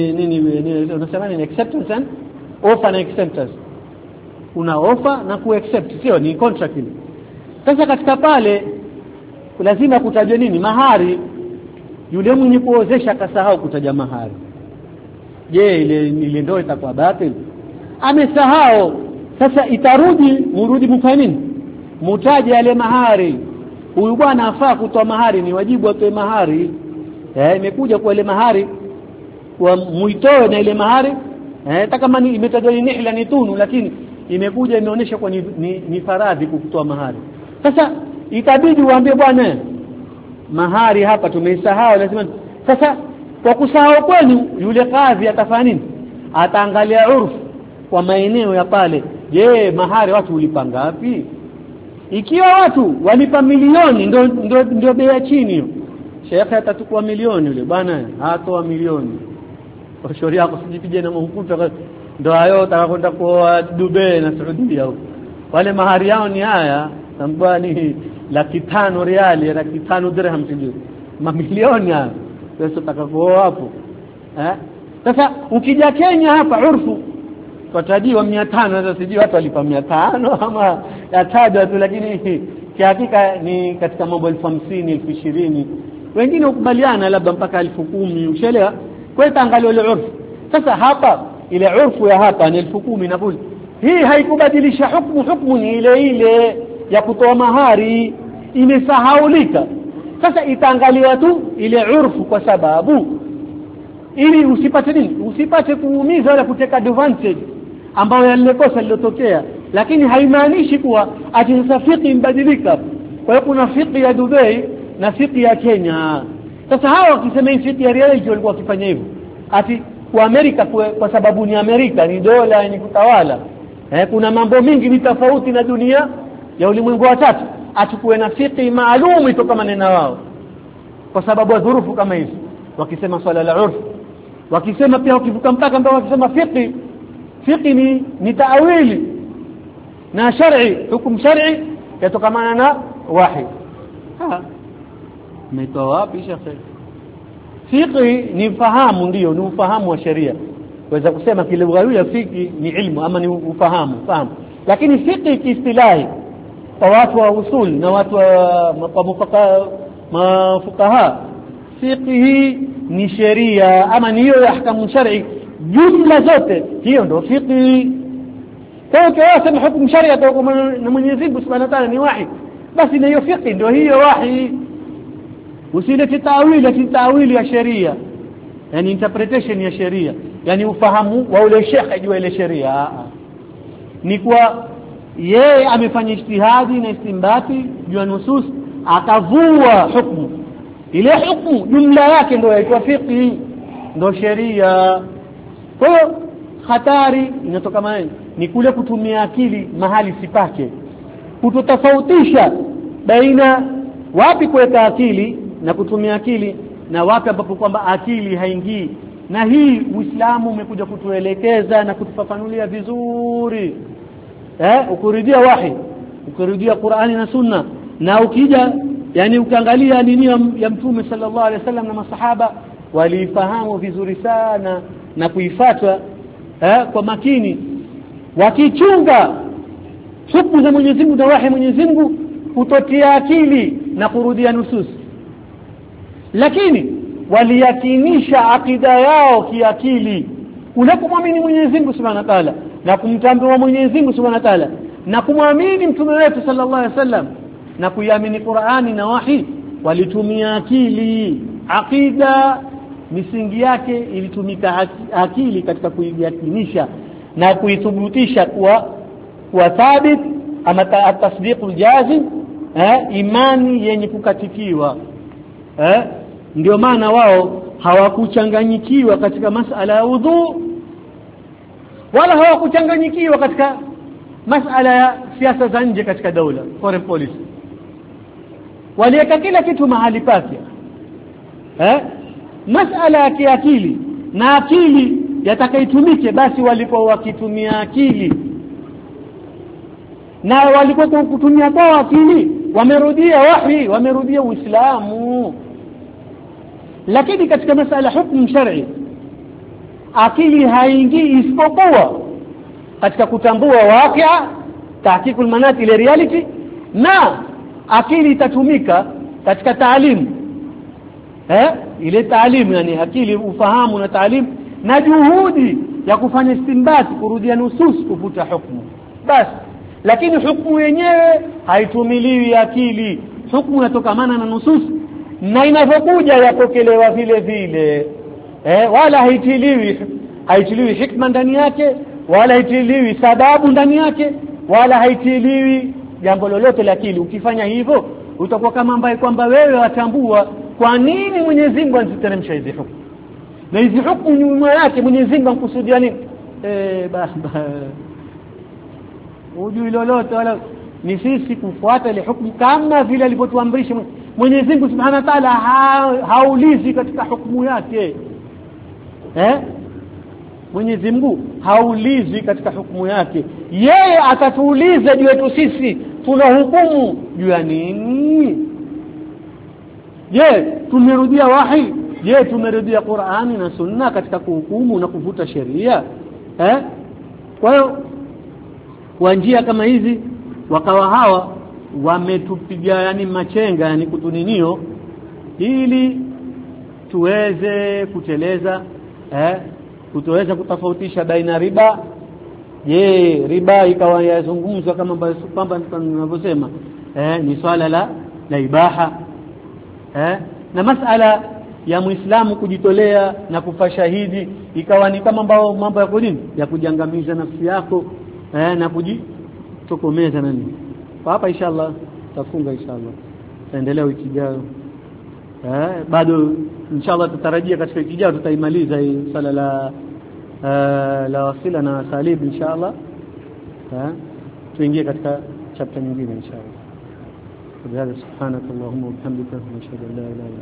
ni unasema ni acceptance and offer na acceptance. Una offer na kuaccept, sio ni contract ile. Sasa katika pale lazima kutajwe nini? Mahari. Yule mwenye kuozesha kasahau kutaja mahari. Je, ile ndoa itakuwa batil? Amesahau. Sasa murudi mfanye mutaje yale mahari. Huyu bwana afaa kutoa mahari, ni wajibu atoe mahari. Imekuja kwa ile mahari kwa muitoe na ile mahari. Hata kama imetajwa ni nihla ni tunu, lakini imekuja imeonyesha kwa ni faradhi kutoa mahari. Sasa itabidi uambie bwana mahari hapa tumeisahau, lazima. Sasa kwa kusahau kwenu yule kadhi atafanya nini? Ataangalia urfu kwa maeneo ya pale. Je, mahari watu ulipa ngapi? Ikiwa watu walipa milioni ndio bei ya chini hiyo, shekhe atachukua milioni, yule bwana hatoa milioni. Kwa shauri yako sijipige na mhukumu ndio hayo utakwenda kwa Dubai na Saudia huko. Wale mahari yao ni haya tambani 500 riali, 500 dirham sijui. Mamilioni haya. Pesa utakapoa hapo. Sasa ukija Kenya hapa urfu tutadiwa 500, sasa sijui watu walipa 500 ama yatajwa tu, lakini hakika ni katika mambo 50,000, 20,000. Wengine ukubaliana labda mpaka 10,000, ushaelewa? Kwa hiyo angalia ile urfu. Sasa hapa ile urfu ya hapa ni 10,000 na buli. Hii haikubadilisha hukumu ni ile ya kutoa mahari, imesahaulika. Sasa itaangaliwa tu ile urfu, kwa sababu ili usipate kuumiza wala kuteka advantage ambayo yalikosa lilotokea. Lakini haimaanishi kuwa ati sasa fiqh imbadilika. Kwa hiyo kuna fiqh ya Dubai na fiqh ya Kenya. Sasa hawa wakisema hii fiqh ya Riyadh walikuwa wakifanya hivyo ati kwa Amerika, kwa sababu ni Amerika, ni dola yenye kutawala. Kuna mambo mingi ni tofauti na dunia ya ulimwengu wa tatu, achukue na fiqh maalum itokamana na wao kwa sababu ya dhurufu kama hizi. Wakisema swala la urf, wakisema pia ukivuka mpaka mpaka wakisema fiqh ni taawili na shar'i, hukumu shar'i yatokamana na wahi. Umetoa wapi shekhe? Fiqh ni fahamu, ndio ni ufahamu wa sheria. Waweza kusema kile lugha ya fiqh ni ilmu ama ni ufahamu, fahamu. Lakini fiqh kiistilahi kwa watu wa usul na watu wa mafuqaha, fiqh ni sheria ama ni hiyo ahkamu shar'i jumla zote, hiyo ndio fiqh. Kwa hiyo sema hukumu sharia kutoka na Mwenyezi Mungu Subhanahu wa Ta'ala ni wahi, basi hiyo fiqh ndio hiyo wahi. Usilete tawili ya sheria, yani interpretation ya sheria, yani ufahamu wa ule shekhe ajua ile sheria. Ni kwa yeye amefanya ijtihadi na istimbati juu ya nusus, akavua hukumu. Ile hukumu jumla yake ndio inaitwa fiqh, ndio sheria. Kwa hiyo hatari inatokana ni kule kutumia akili mahali sipake, kutotofautisha baina wapi kuweka akili na kutumia akili na wapi ambapo kwamba akili haingii. Na hii Uislamu umekuja kutuelekeza na kutufafanulia vizuri. Ukurudia wahi, ukurudia Qur'ani na Sunna, na ukija yani ukaangalia nini ya Mtume sallallahu alaihi wasallam na masahaba walifahamu vizuri sana na kuifuata kwa makini, wakichunga hukumu za Mwenyezi Mungu na wahi Mwenyezi Mungu, kutotia akili na kurudia nusus. Lakini waliyakinisha akida yao kiakili, kule kumwamini Mwenyezi Mungu Subhanahu wa Ta'ala na kumtambua Mwenyezi Mungu Subhanahu wa Ta'ala na kumwamini mtume wetu sallallahu alaihi wasallam na kuiamini Qur'ani na wahi, walitumia akili. Akida misingi yake ilitumika akili katika kuiyakinisha na kuithubutisha kwa thabit ama tasdiqul jazim, imani yenye kukatikiwa. Ndio maana wao hawakuchanganyikiwa katika masala ya udhu, wala hawakuchanganyikiwa katika masala ya siasa za nje katika dola, foreign policy. Waliweka kila kitu mahali pake. Masala ya kiakili na akili yatakaitumike, basi walikuwa wakitumia akili, na walikuwa kutumia kwa akili wamerudia wahi, wamerudia Uislamu. Lakini katika masala hukumu shar'i akili haingii isipokuwa katika kutambua waqi'a, tahqiqul manat ile reality, na akili itatumika katika taalimu. Ile taalimu, yani akili ufahamu na taalimu na juhudi ya kufanya istinbati, kurudia nusus, kufuta hukumu basi. Lakini hukumu yenyewe haitumiliwi akili, hukumu inatokamana na nusus na inapokuja yapokelewa vile vile. Wala haitiliwi hikma ndani yake, wala haitiliwi sababu ndani yake, wala haitiliwi jambo lolote la akili. Ukifanya hivyo utakuwa kama ambaye kwamba wewe watambua kwa nini Mwenyezi Mungu anaziteremsha hizi hukumu, na hizi hukumu nyuma yake Mwenyezi Mungu ankusudia nini. Hujui lolote, wala ni sisi kufuata ile hukumu kama vile alivyotuamrisha Mwenyezi Mungu Subhanahu wa Ta'ala. Haulizi katika hukumu yake. Mwenyezi Mungu haulizi katika hukumu yake. Yeye atatuuliza juu yetu sisi tunahukumu juu ya nini. Je, tumerudia wahi? Je, tumerudia Qur'ani na Sunna katika kuhukumu na kufuta sheria? Kwa hiyo kwa njia kama hizi wakawa hawa wametupiga yani machenga, yani kutuninio, ili tuweze kuteleza, kutoweza kutofautisha baina riba. Je, riba ikawa yazungumzwa kama kwamba tunavyosema ni swala la ibaha, na masala ya Muislamu kujitolea na kufa shahidi ikawa ni kama mambo ya kudini ya kujangamiza nafsi yako na kujitokomeza na nini. Kwa hapa inshallah tutafunga, inshallah tutaendelea wiki ijayo. Bado inshallah tutarajia katika wiki ijayo tutaimaliza hii sala la wasila na salib inshallah. Tuingie katika chapter nyingine inshallah. Subhanakallahumma wa bihamdika, nashhadu an la ilaha illa